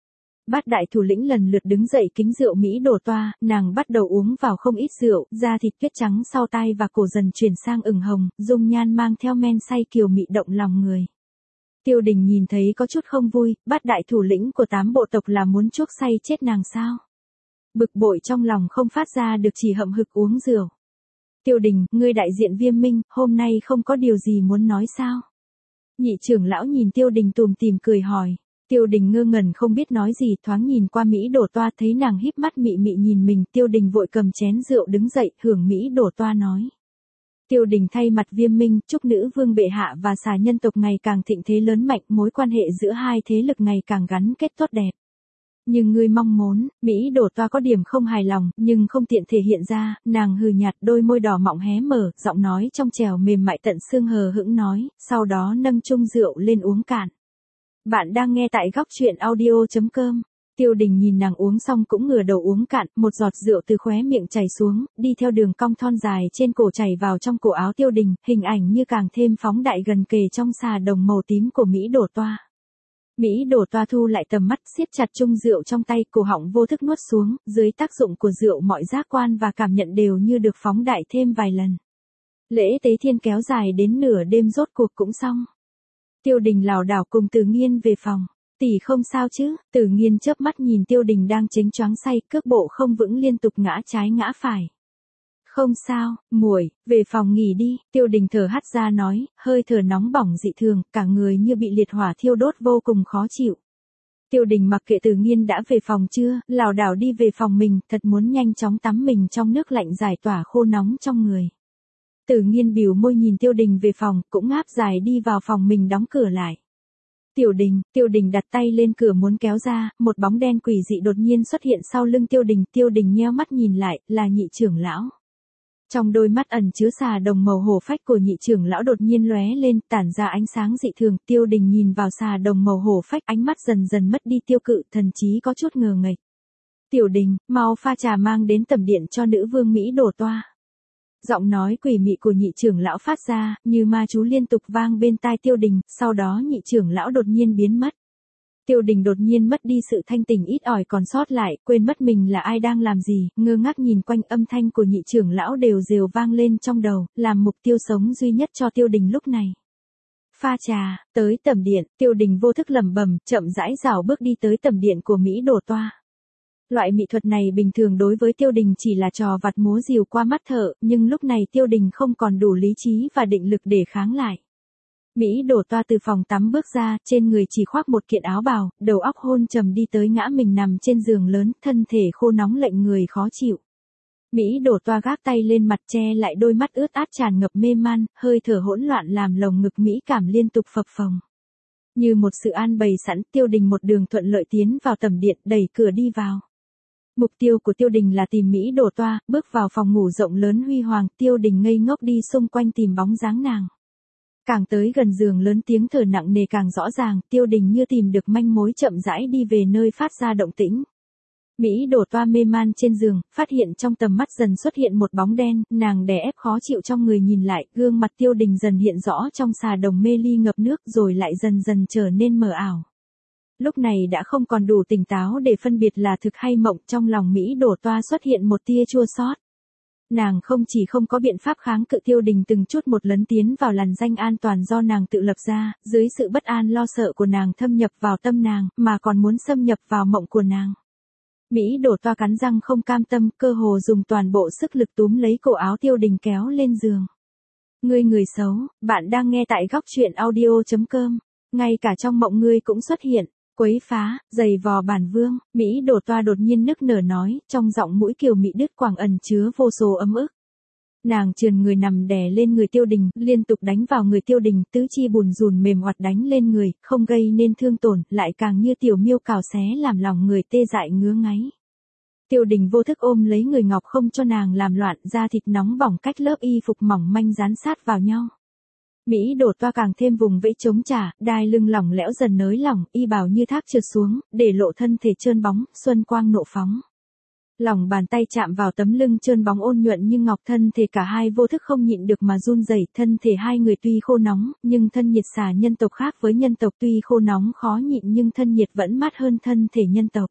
Bát đại thủ lĩnh lần lượt đứng dậy kính rượu Mỹ đổ toa, nàng bắt đầu uống vào không ít rượu, da thịt tuyết trắng sau tai và cổ dần chuyển sang ửng hồng, dung nhan mang theo men say kiều mị động lòng người. Tiêu Đình nhìn thấy có chút không vui, bát đại thủ lĩnh của tám bộ tộc là muốn chuốc say chết nàng sao? Bực bội trong lòng không phát ra được chỉ hậm hực uống rượu. Tiêu Đình, ngươi đại diện Viêm Minh, hôm nay không có điều gì muốn nói sao? Nhị trưởng lão nhìn Tiêu Đình tùm tìm cười hỏi. Tiêu Đình ngơ ngẩn không biết nói gì, thoáng nhìn qua Mỹ đổ toa thấy nàng híp mắt mị mị nhìn mình, Tiêu Đình vội cầm chén rượu đứng dậy, hưởng Mỹ đổ toa nói. Tiêu Đình thay mặt Viêm Minh, chúc nữ vương bệ hạ và xà nhân tộc ngày càng thịnh thế lớn mạnh, mối quan hệ giữa hai thế lực ngày càng gắn kết tốt đẹp. Nhưng ngươi mong muốn, Mỹ đổ toa có điểm không hài lòng, nhưng không tiện thể hiện ra, nàng hừ nhạt đôi môi đỏ mọng hé mở, giọng nói trong trẻo mềm mại tận xương hờ hững nói, sau đó nâng chung rượu lên uống cạn. Bạn đang nghe tại góc truyện audio chấm com. Tiêu Đình nhìn nàng uống xong cũng ngửa đầu uống cạn, một giọt rượu từ khóe miệng chảy xuống, đi theo đường cong thon dài trên cổ chảy vào trong cổ áo Tiêu Đình, hình ảnh như càng thêm phóng đại gần kề trong xà đồng màu tím của Mỹ đổ toa. Mỹ đổ toa thu lại tầm mắt, siết chặt chung rượu trong tay, cổ họng vô thức nuốt xuống, dưới tác dụng của rượu mọi giác quan và cảm nhận đều như được phóng đại thêm vài lần. Lễ tế thiên kéo dài đến nửa đêm rốt cuộc cũng xong. Tiêu Đình lảo đảo cùng Từ Nghiên về phòng. Tỷ không sao chứ? Từ Nghiên chớp mắt nhìn Tiêu Đình đang chếnh choáng say, cước bộ không vững liên tục ngã trái ngã phải. Không sao, muội, về phòng nghỉ đi. Tiêu Đình thở hắt ra nói, hơi thở nóng bỏng dị thường, cả người như bị liệt hỏa thiêu đốt vô cùng khó chịu. Tiêu Đình mặc kệ Từ Nghiên đã về phòng chưa, lảo đảo đi về phòng mình, thật muốn nhanh chóng tắm mình trong nước lạnh giải tỏa khô nóng trong người. Từ Nghiên bĩu môi nhìn Tiêu Đình về phòng, cũng ngáp dài đi vào phòng mình đóng cửa lại. Tiểu Đình, Tiêu Đình đặt tay lên cửa muốn kéo ra, một bóng đen quỷ dị đột nhiên xuất hiện sau lưng Tiêu Đình, Tiêu Đình nheo mắt nhìn lại, là nhị trưởng lão. Trong đôi mắt ẩn chứa xà đồng màu hổ phách của nhị trưởng lão đột nhiên lóe lên, tản ra ánh sáng dị thường, Tiêu Đình nhìn vào xà đồng màu hổ phách, ánh mắt dần dần mất đi tiêu cự, thần trí có chút ngờ nghệch. Tiểu Đình, mau pha trà mang đến tẩm điện cho nữ vương Mỹ đổ toa. Giọng nói quỷ mị của nhị trưởng lão phát ra, như ma chú liên tục vang bên tai Tiêu Đình, sau đó nhị trưởng lão đột nhiên biến mất. Tiêu Đình đột nhiên mất đi sự thanh tỉnh ít ỏi còn sót lại, quên mất mình là ai đang làm gì, ngơ ngác nhìn quanh, âm thanh của nhị trưởng lão đều rều vang lên trong đầu, làm mục tiêu sống duy nhất cho Tiêu Đình lúc này. Pha trà, tới tẩm điện, Tiêu Đình vô thức lẩm bẩm, chậm rãi rảo bước đi tới tẩm điện của Mỹ đổ toa. Loại mỹ thuật này bình thường đối với Tiêu Đình chỉ là trò vặt múa rìu qua mắt thợ, nhưng lúc này Tiêu Đình không còn đủ lý trí và định lực để kháng lại. Mỹ đổ toa từ phòng tắm bước ra, trên người chỉ khoác một kiện áo bào, đầu óc hôn trầm đi tới ngã mình nằm trên giường lớn, thân thể khô nóng lệnh người khó chịu. Mỹ đổ toa gác tay lên mặt che lại đôi mắt ướt át tràn ngập mê man, hơi thở hỗn loạn làm lồng ngực Mỹ cảm liên tục phập phồng. Như một sự an bày sẵn, Tiêu Đình một đường thuận lợi tiến vào tẩm điện, đẩy cửa đi vào. Mục tiêu của Tiêu Đình là tìm Mỹ đổ toa, bước vào phòng ngủ rộng lớn huy hoàng, Tiêu Đình ngây ngốc đi xung quanh tìm bóng dáng nàng. Càng tới gần giường lớn tiếng thở nặng nề càng rõ ràng, Tiêu Đình như tìm được manh mối chậm rãi đi về nơi phát ra động tĩnh. Mỹ đổ toa mê man trên giường, phát hiện trong tầm mắt dần xuất hiện một bóng đen, nàng đè ép khó chịu trong người nhìn lại, gương mặt Tiêu Đình dần hiện rõ trong xà đồng mê ly ngập nước rồi lại dần dần trở nên mờ ảo. Lúc này đã không còn đủ tỉnh táo để phân biệt là thực hay mộng, trong lòng Mỹ đổ toa xuất hiện một tia chua xót. Nàng không chỉ không có biện pháp kháng cự Tiêu Đình từng chút một lấn tiến vào làn danh an toàn do nàng tự lập ra, dưới sự bất an lo sợ của nàng thâm nhập vào tâm nàng, mà còn muốn xâm nhập vào mộng của nàng. Mỹ đổ toa cắn răng không cam tâm, cơ hồ dùng toàn bộ sức lực túm lấy cổ áo Tiêu Đình kéo lên giường. Ngươi người xấu, bạn đang nghe tại góc truyện audio chấm com, ngay cả trong mộng ngươi cũng xuất hiện. Quấy phá, giày vò bản vương, Mỹ đổ toa đột nhiên nức nở nói, trong giọng mũi kiều mị đứt quãng ẩn chứa vô số ấm ức. Nàng trườn người nằm đè lên người Tiêu Đình, liên tục đánh vào người Tiêu Đình, tứ chi bùn rùn mềm oặt đánh lên người, không gây nên thương tổn, lại càng như tiểu miêu cào xé làm lòng người tê dại ngứa ngáy. Tiêu Đình vô thức ôm lấy người ngọc không cho nàng làm loạn, da thịt nóng bỏng cách lớp y phục mỏng manh dán sát vào nhau. Mỹ đổ toa càng thêm vùng vẫy chống trả, đai lưng lỏng lẽo dần nới lỏng, y bào như thác trượt xuống, để lộ thân thể trơn bóng, xuân quang nộ phóng. Lòng bàn tay chạm vào tấm lưng trơn bóng ôn nhuận như ngọc, thân thể cả hai vô thức không nhịn được mà run rẩy. Thân thể hai người tuy khô nóng, nhưng thân nhiệt xà nhân tộc khác với nhân tộc, tuy khô nóng khó nhịn nhưng thân nhiệt vẫn mát hơn thân thể nhân tộc.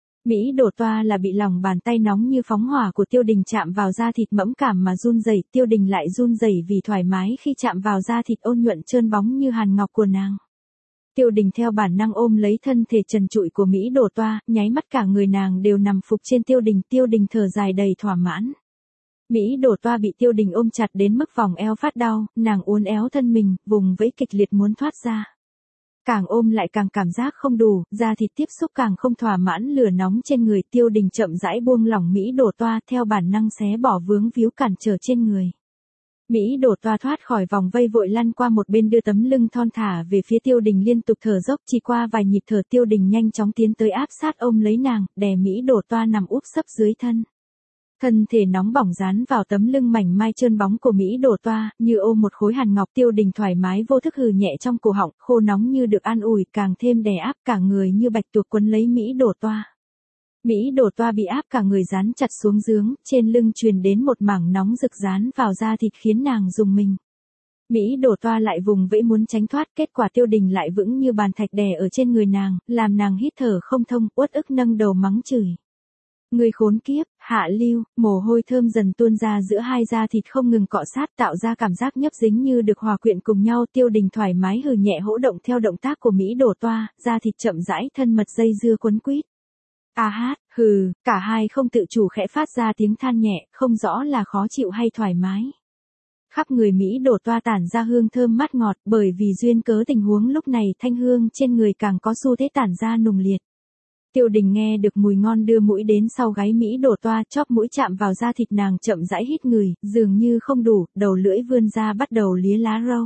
Mỹ đổ toa là bị lòng bàn tay nóng như phóng hỏa của Tiêu Đình chạm vào da thịt mẫm cảm mà run rẩy. Tiêu Đình lại run rẩy vì thoải mái khi chạm vào da thịt ôn nhuận trơn bóng như hàn ngọc của nàng. Tiêu Đình theo bản năng ôm lấy thân thể trần trụi của Mỹ đổ toa, nháy mắt cả người nàng đều nằm phục trên Tiêu Đình. Tiêu Đình thở dài đầy thỏa mãn. Mỹ đổ toa bị Tiêu Đình ôm chặt đến mức vòng eo phát đau, nàng uốn éo thân mình, vùng vẫy kịch liệt muốn thoát ra. Càng ôm lại càng cảm giác không đủ, da thịt tiếp xúc càng không thỏa mãn lửa nóng trên người. Tiêu Đình chậm rãi buông lỏng Mỹ đổ toa, theo bản năng xé bỏ vướng víu cản trở trên người. Mỹ đổ toa thoát khỏi vòng vây vội lăn qua một bên, đưa tấm lưng thon thả về phía Tiêu Đình liên tục thở dốc. Chỉ qua vài nhịp thở, Tiêu Đình nhanh chóng tiến tới áp sát ôm lấy nàng, đè Mỹ đổ toa nằm úp sấp dưới thân. Thân thể nóng bỏng dán vào tấm lưng mảnh mai trơn bóng của Mỹ đổ toa, như ôm một khối hàn ngọc. Tiêu Đình thoải mái vô thức hừ nhẹ trong cổ họng, khô nóng như được an ủi, càng thêm đè áp, cả người như bạch tuộc quấn lấy Mỹ đổ toa. Mỹ đổ toa bị áp cả người dán chặt xuống giường, trên lưng truyền đến một mảng nóng rực dán vào da thịt khiến nàng rùng mình. Mỹ đổ toa lại vùng vẫy muốn tránh thoát, kết quả Tiêu Đình lại vững như bàn thạch đè ở trên người nàng, làm nàng hít thở không thông, uất ức nâng đầu mắng chửi. Người khốn kiếp, hạ lưu, mồ hôi thơm dần tuôn ra giữa hai da thịt không ngừng cọ sát, tạo ra cảm giác nhấp dính như được hòa quyện cùng nhau. Tiêu Đình thoải mái hừ nhẹ hỗ động theo động tác của Mỹ đổ toa, da thịt chậm rãi thân mật dây dưa quấn quýt. A hát, hừ, cả hai không tự chủ khẽ phát ra tiếng than nhẹ, không rõ là khó chịu hay thoải mái. Khắp người Mỹ đổ toa tản ra hương thơm mát ngọt, bởi vì duyên cớ tình huống lúc này thanh hương trên người càng có xu thế tản ra nùng liệt. Tiêu Đình nghe được mùi ngon đưa mũi đến sau gáy Mỹ đổ toa, chóp mũi chạm vào da thịt nàng chậm rãi hít người, dường như không đủ, đầu lưỡi vươn ra bắt đầu lía lá râu.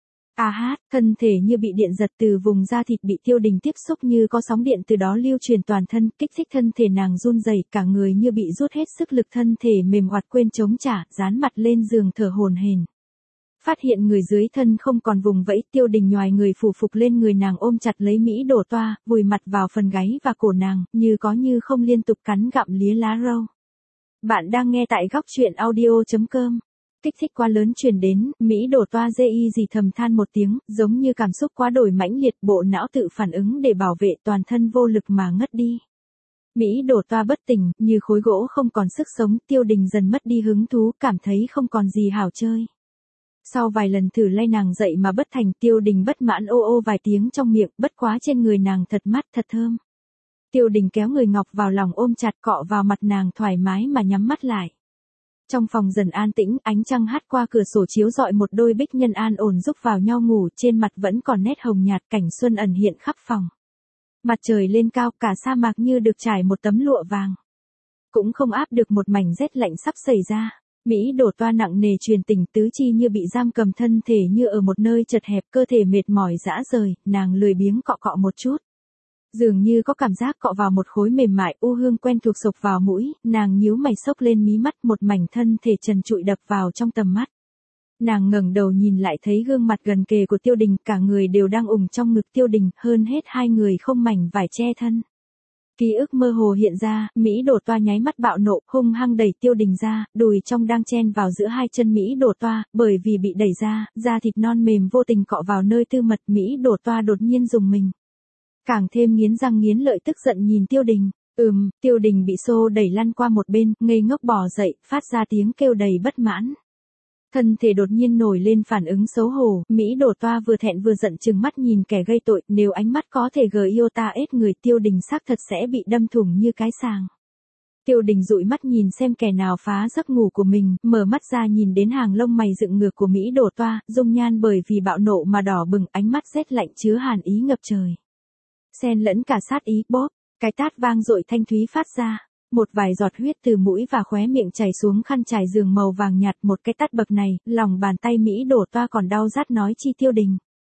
A hát, thân thể như bị điện giật, từ vùng da thịt bị Tiêu Đình tiếp xúc như có sóng điện từ đó lưu truyền toàn thân, kích thích thân thể nàng run rẩy, cả người như bị rút hết sức lực, thân thể mềm oặt quên chống trả, dán mặt lên giường thở hổn hển. Phát hiện người dưới thân không còn vùng vẫy, Tiêu Đình nhoài người phủ phục lên người nàng, ôm chặt lấy Mỹ đổ toa, vùi mặt vào phần gáy và cổ nàng, như có như không liên tục cắn gặm lía lá râu. Bạn đang nghe tại góc truyện audio chấm com. Kích thích quá lớn truyền đến, Mỹ đổ toa dê y gì thầm than một tiếng, giống như cảm xúc quá đổi mãnh liệt, bộ não tự phản ứng để bảo vệ, toàn thân vô lực mà ngất đi. Mỹ đổ toa bất tỉnh, như khối gỗ không còn sức sống. Tiêu Đình dần mất đi hứng thú, cảm thấy không còn gì hảo chơi. Sau vài lần thử lay nàng dậy mà bất thành, Tiêu Đình bất mãn ô ô vài tiếng trong miệng, bất quá trên người nàng thật mát thật thơm. Tiêu Đình kéo người ngọc vào lòng ôm chặt, cọ vào mặt nàng thoải mái mà nhắm mắt lại. Trong phòng dần an tĩnh, ánh trăng hắt qua cửa sổ chiếu rọi một đôi bích nhân an ổn rúc vào nhau ngủ, trên mặt vẫn còn nét hồng nhạt, cảnh xuân ẩn hiện khắp phòng. Mặt trời lên cao, cả sa mạc như được trải một tấm lụa vàng. Cũng không áp được một mảnh rét lạnh sắp xảy ra. Mỹ đổ toa nặng nề truyền tình, tứ chi như bị giam cầm, thân thể như ở một nơi chật hẹp, cơ thể mệt mỏi rã rời, nàng lười biếng cọ cọ một chút. Dường như có cảm giác cọ vào một khối mềm mại, u hương quen thuộc sộc vào mũi, nàng nhíu mày xốc lên mí mắt, một mảnh thân thể trần trụi đập vào trong tầm mắt. Nàng ngẩng đầu nhìn lại thấy gương mặt gần kề của Tiêu Đình, cả người đều đang ủng trong ngực Tiêu Đình, hơn hết hai người không mảnh vải che thân. Ký ức mơ hồ hiện ra, Mỹ đổ toa nháy mắt bạo nộ, hung hăng đẩy Tiêu Đình ra, đùi trong đang chen vào giữa hai chân Mỹ đổ toa, bởi vì bị đẩy ra, da thịt non mềm vô tình cọ vào nơi tư mật. Mỹ đổ toa đột nhiên rùng mình. Càng thêm nghiến răng nghiến lợi tức giận nhìn Tiêu Đình. Ừm, Tiêu Đình bị xô đẩy lăn qua một bên, ngây ngốc bò dậy, phát ra tiếng kêu đầy bất mãn. Thân thể đột nhiên nổi lên phản ứng xấu hổ, Mỹ đổ toa vừa thẹn vừa giận trừng mắt nhìn kẻ gây tội, nếu ánh mắt có thể gờ yêu ta ết người, Tiêu Đình xác thật sẽ bị đâm thủng như cái sàng. Tiêu Đình dụi mắt nhìn xem kẻ nào phá giấc ngủ của mình, mở mắt ra nhìn đến hàng lông mày dựng ngược của Mỹ đổ toa, dung nhan bởi vì bạo nộ mà đỏ bừng, ánh mắt rét lạnh chứa hàn ý ngập trời. Xen lẫn cả sát ý, bóp, cái tát vang dội thanh thúy phát ra. Một vài giọt huyết từ mũi và khóe miệng chảy xuống khăn trải giường màu vàng nhạt, một cái tát bậc này, lòng bàn tay Mỹ đổ toa còn đau rát nói chi Tiêu Đình.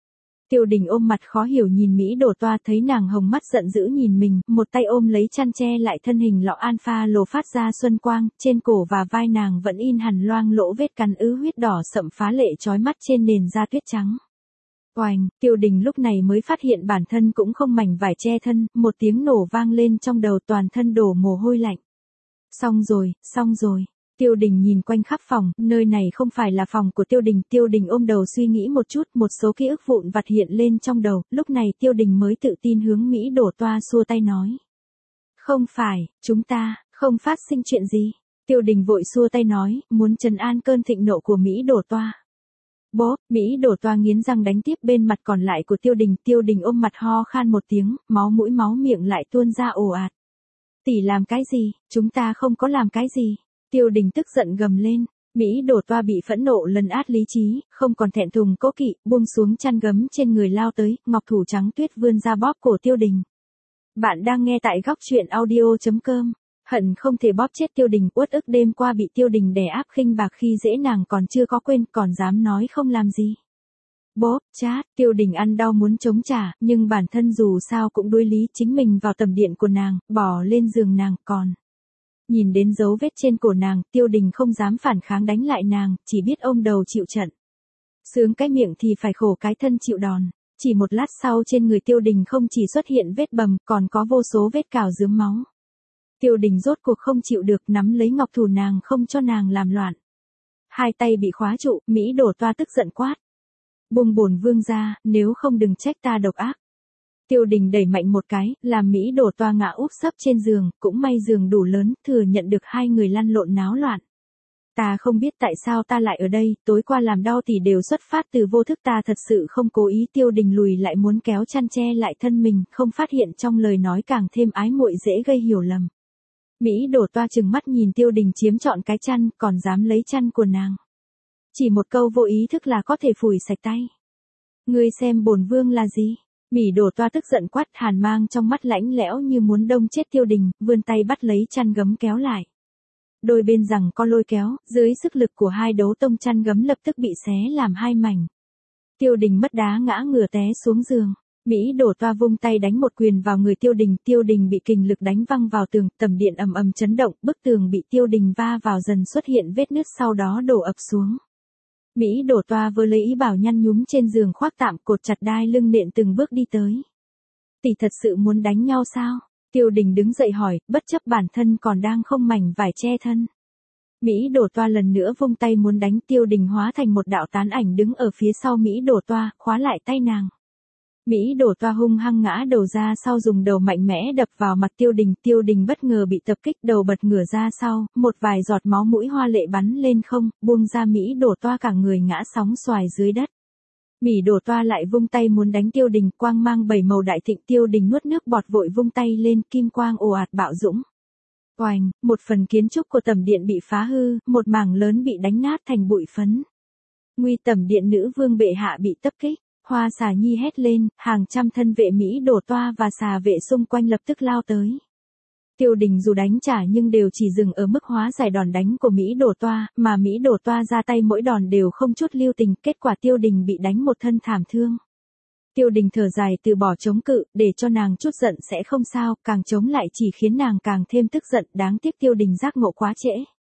Tiêu Đình ôm mặt khó hiểu nhìn Mỹ Đổ Toa, thấy nàng hồng mắt giận dữ nhìn mình, một tay ôm lấy chăn che lại thân hình lọ alpha lồ phát ra xuân quang, trên cổ và vai nàng vẫn in hằn loang lỗ vết cắn ứ huyết đỏ sậm phá lệ chói mắt trên nền da tuyết trắng. Oành, Tiêu Đình lúc này mới phát hiện bản thân cũng không mảnh vải che thân, một tiếng nổ vang lên trong đầu, toàn thân đổ mồ hôi lạnh. Xong rồi, xong rồi. Tiêu Đình nhìn quanh khắp phòng, nơi này không phải là phòng của Tiêu Đình. Tiêu Đình ôm đầu suy nghĩ một chút, một số ký ức vụn vặt hiện lên trong đầu, lúc này Tiêu Đình mới tự tin hướng Mỹ Đổ Toa xua tay nói. Không phải, chúng ta, không phát sinh chuyện gì. Tiêu Đình vội xua tay nói, muốn trấn an cơn thịnh nộ của Mỹ Đổ Toa. Bố, Mỹ Đổ Toa nghiến răng đánh tiếp bên mặt còn lại của Tiêu Đình. Tiêu Đình ôm mặt ho khan một tiếng, máu mũi máu miệng lại tuôn ra ồ ạt. Tỷ làm cái gì, chúng ta không có làm cái gì. Tiêu Đình tức giận gầm lên. Mỹ Đổ Toa bị phẫn nộ lấn át lý trí, không còn thẹn thùng cố kỵ, buông xuống chăn gấm trên người lao tới, ngọc thủ trắng tuyết vươn ra bóp cổ Tiêu Đình. Bạn đang nghe tại góc truyện audio chấm com. Hận không thể bóp chết Tiêu Đình, uất ức đêm qua bị Tiêu Đình đè áp khinh bạc khi dễ nàng còn chưa có quên, còn dám nói không làm gì. Bóp, chát, Tiêu Đình ăn đau muốn chống trả, nhưng bản thân dù sao cũng đối lý, chính mình vào tầm điện của nàng, bỏ lên giường nàng, còn nhìn đến dấu vết trên cổ nàng, Tiêu Đình không dám phản kháng đánh lại nàng, chỉ biết ôm đầu chịu trận. Sướng cái miệng thì phải khổ cái thân chịu đòn. Chỉ một lát sau trên người Tiêu Đình không chỉ xuất hiện vết bầm, còn có vô số vết cào rướm máu. Tiêu Đình rốt cuộc không chịu được, nắm lấy ngọc thủ nàng không cho nàng làm loạn. Hai tay bị khóa trụ, Mỹ Đổ Toa tức giận quát. Buông bổn vương ra, nếu không đừng trách ta độc ác. Tiêu Đình đẩy mạnh một cái, làm Mỹ Đổ Toa ngã úp sấp trên giường, cũng may giường đủ lớn, thừa nhận được hai người lăn lộn náo loạn. Ta không biết tại sao ta lại ở đây, tối qua làm đau thì đều xuất phát từ vô thức, ta thật sự không cố ý. Tiêu Đình lùi lại muốn kéo chăn che lại thân mình, không phát hiện trong lời nói càng thêm ái muội dễ gây hiểu lầm. Mỹ Đổ Toa trừng mắt nhìn Tiêu Đình chiếm trọn cái chăn, còn dám lấy chăn của nàng. Chỉ một câu vô ý thức là có thể phủi sạch tay. Ngươi xem bổn vương là gì? Mỹ Đổ Toa tức giận quát, hàn mang trong mắt lãnh lẽo như muốn đông chết Tiêu Đình, vươn tay bắt lấy chăn gấm kéo lại. Đôi bên rằng co lôi kéo, dưới sức lực của hai đấu tông chăn gấm lập tức bị xé làm hai mảnh. Tiêu Đình mất đá ngã ngửa té xuống giường. Mỹ Đổ Toa vung tay đánh một quyền vào người Tiêu Đình, Tiêu Đình bị kình lực đánh văng vào tường, tầm điện ầm ầm chấn động, bức tường bị Tiêu Đình va vào dần xuất hiện vết nứt, sau đó đổ ập xuống. Mỹ Đổ Toa vừa lấy ý bảo nhăn nhúm trên giường khoác tạm, cột chặt đai lưng nện từng bước đi tới. Tỷ thật sự muốn đánh nhau sao? Tiêu Đình đứng dậy hỏi, bất chấp bản thân còn đang không mảnh vải che thân. Mỹ Đổ Toa lần nữa vung tay muốn đánh, Tiêu Đình hóa thành một đạo tán ảnh đứng ở phía sau Mỹ Đổ Toa, khóa lại tay nàng. Mỹ Đổ Toa hung hăng ngã đầu ra sau, dùng đầu mạnh mẽ đập vào mặt Tiêu Đình, Tiêu Đình bất ngờ bị tập kích, đầu bật ngửa ra sau, một vài giọt máu mũi hoa lệ bắn lên không, buông ra Mỹ Đổ Toa cả người ngã sóng xoài dưới đất. Mỹ Đổ Toa lại vung tay muốn đánh Tiêu Đình, quang mang bảy màu đại thịnh, Tiêu Đình nuốt nước bọt vội vung tay lên, kim quang ồ ạt bạo dũng. Oành, một phần kiến trúc của tầm điện bị phá hư, một mảng lớn bị đánh nát thành bụi phấn. Nguy tầm điện nữ vương bệ hạ bị tập kích. Hoa Xà Nhi hét lên, hàng trăm thân vệ Mỹ Đổ Toa và xà vệ xung quanh lập tức lao tới. Tiêu Đình dù đánh trả nhưng đều chỉ dừng ở mức hóa giải đòn đánh của Mỹ Đổ Toa, mà Mỹ Đổ Toa ra tay mỗi đòn đều không chút lưu tình, kết quả Tiêu Đình bị đánh một thân thảm thương. Tiêu Đình thở dài từ bỏ chống cự, để cho nàng chút giận sẽ không sao, càng chống lại chỉ khiến nàng càng thêm tức giận, đáng tiếc Tiêu Đình giác ngộ quá trễ.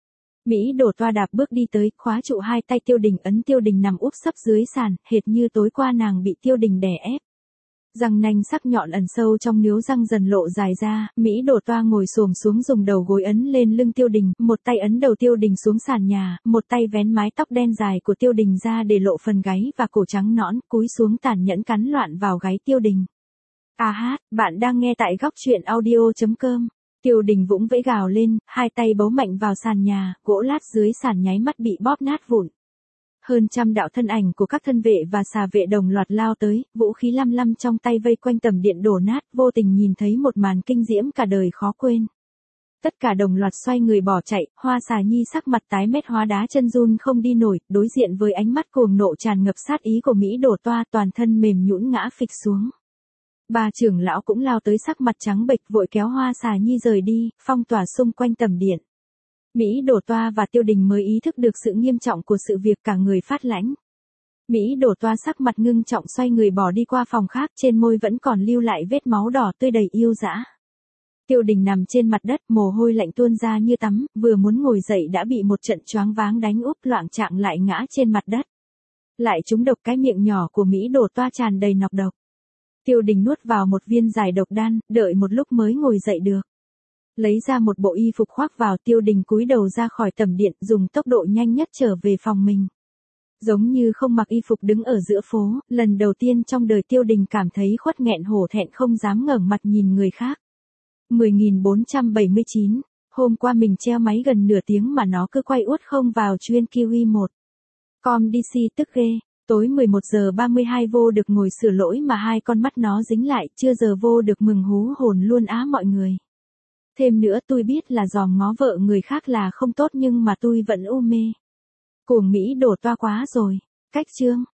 Mỹ Đổ Toa đạp bước đi tới, khóa trụ hai tay Tiêu Đình, ấn Tiêu Đình nằm úp sấp dưới sàn, hệt như tối qua nàng bị Tiêu Đình đè ép. Răng nanh sắc nhọn ẩn sâu trong niếu răng dần lộ dài ra, Mỹ Đổ Toa ngồi xổm xuống dùng đầu gối ấn lên lưng Tiêu Đình, một tay ấn đầu Tiêu Đình xuống sàn nhà, một tay vén mái tóc đen dài của Tiêu Đình ra để lộ phần gáy và cổ trắng nõn, cúi xuống tàn nhẫn cắn loạn vào gáy Tiêu Đình. A hát, bạn đang nghe tại góc truyện audio chấm com. Tiêu Đình vũng vẫy gào lên, hai tay bấu mạnh vào sàn nhà, gỗ lát dưới sàn nháy mắt bị bóp nát vụn. Hơn trăm đạo thân ảnh của các thân vệ và xà vệ đồng loạt lao tới, vũ khí lăm lăm trong tay vây quanh tầm điện đổ nát, vô tình nhìn thấy một màn kinh diễm cả đời khó quên. Tất cả đồng loạt xoay người bỏ chạy, Hoa Xà Nhi sắc mặt tái mét hóa đá chân run không đi nổi, đối diện với ánh mắt cuồng nộ tràn ngập sát ý của Mỹ Đổ Toa, toàn thân mềm nhũn ngã phịch xuống. Ba trưởng lão cũng lao tới sắc mặt trắng bệch vội kéo Hoa Xà Nhi rời đi, phong tỏa xung quanh tầm điện. Mỹ Đổ Toa và Tiêu Đình mới ý thức được sự nghiêm trọng của sự việc, cả người phát lãnh. Mỹ đổ toa sắc mặt ngưng trọng xoay người bỏ đi qua phòng khác, trên môi vẫn còn lưu lại vết máu đỏ tươi đầy yêu dã. Tiêu Đình nằm trên mặt đất, mồ hôi lạnh tuôn ra như tắm, vừa muốn ngồi dậy đã bị một trận choáng váng đánh úp loạng trạng lại ngã trên mặt đất. Lại trúng độc, cái miệng nhỏ của Mỹ đổ toa tràn đầy nọc độc. Tiêu Đình nuốt vào một viên giải độc đan, đợi một lúc mới ngồi dậy được. Lấy ra một bộ y phục khoác vào, Tiêu Đình cúi đầu ra khỏi tầm điện, dùng tốc độ nhanh nhất trở về phòng mình. Giống như không mặc y phục đứng ở giữa phố, lần đầu tiên trong đời Tiêu Đình cảm thấy khuất nghẹn hổ thẹn không dám ngẩng mặt nhìn người khác. mười nghìn bốn trăm bảy mươi chín, hôm qua mình treo máy gần nửa tiếng mà nó cứ quay uất không vào chuyên Kiwi một. Com đê xê tức ghê, tối mười một giờ ba mươi hai vô được ngồi sửa lỗi mà hai con mắt nó dính lại, chưa giờ vô được mừng hú hồn luôn á mọi người. Thêm nữa tôi biết là dòm ngó vợ người khác là không tốt nhưng mà tôi vẫn u mê. Cuồng Mỹ đổ toa quá rồi. Cách chương.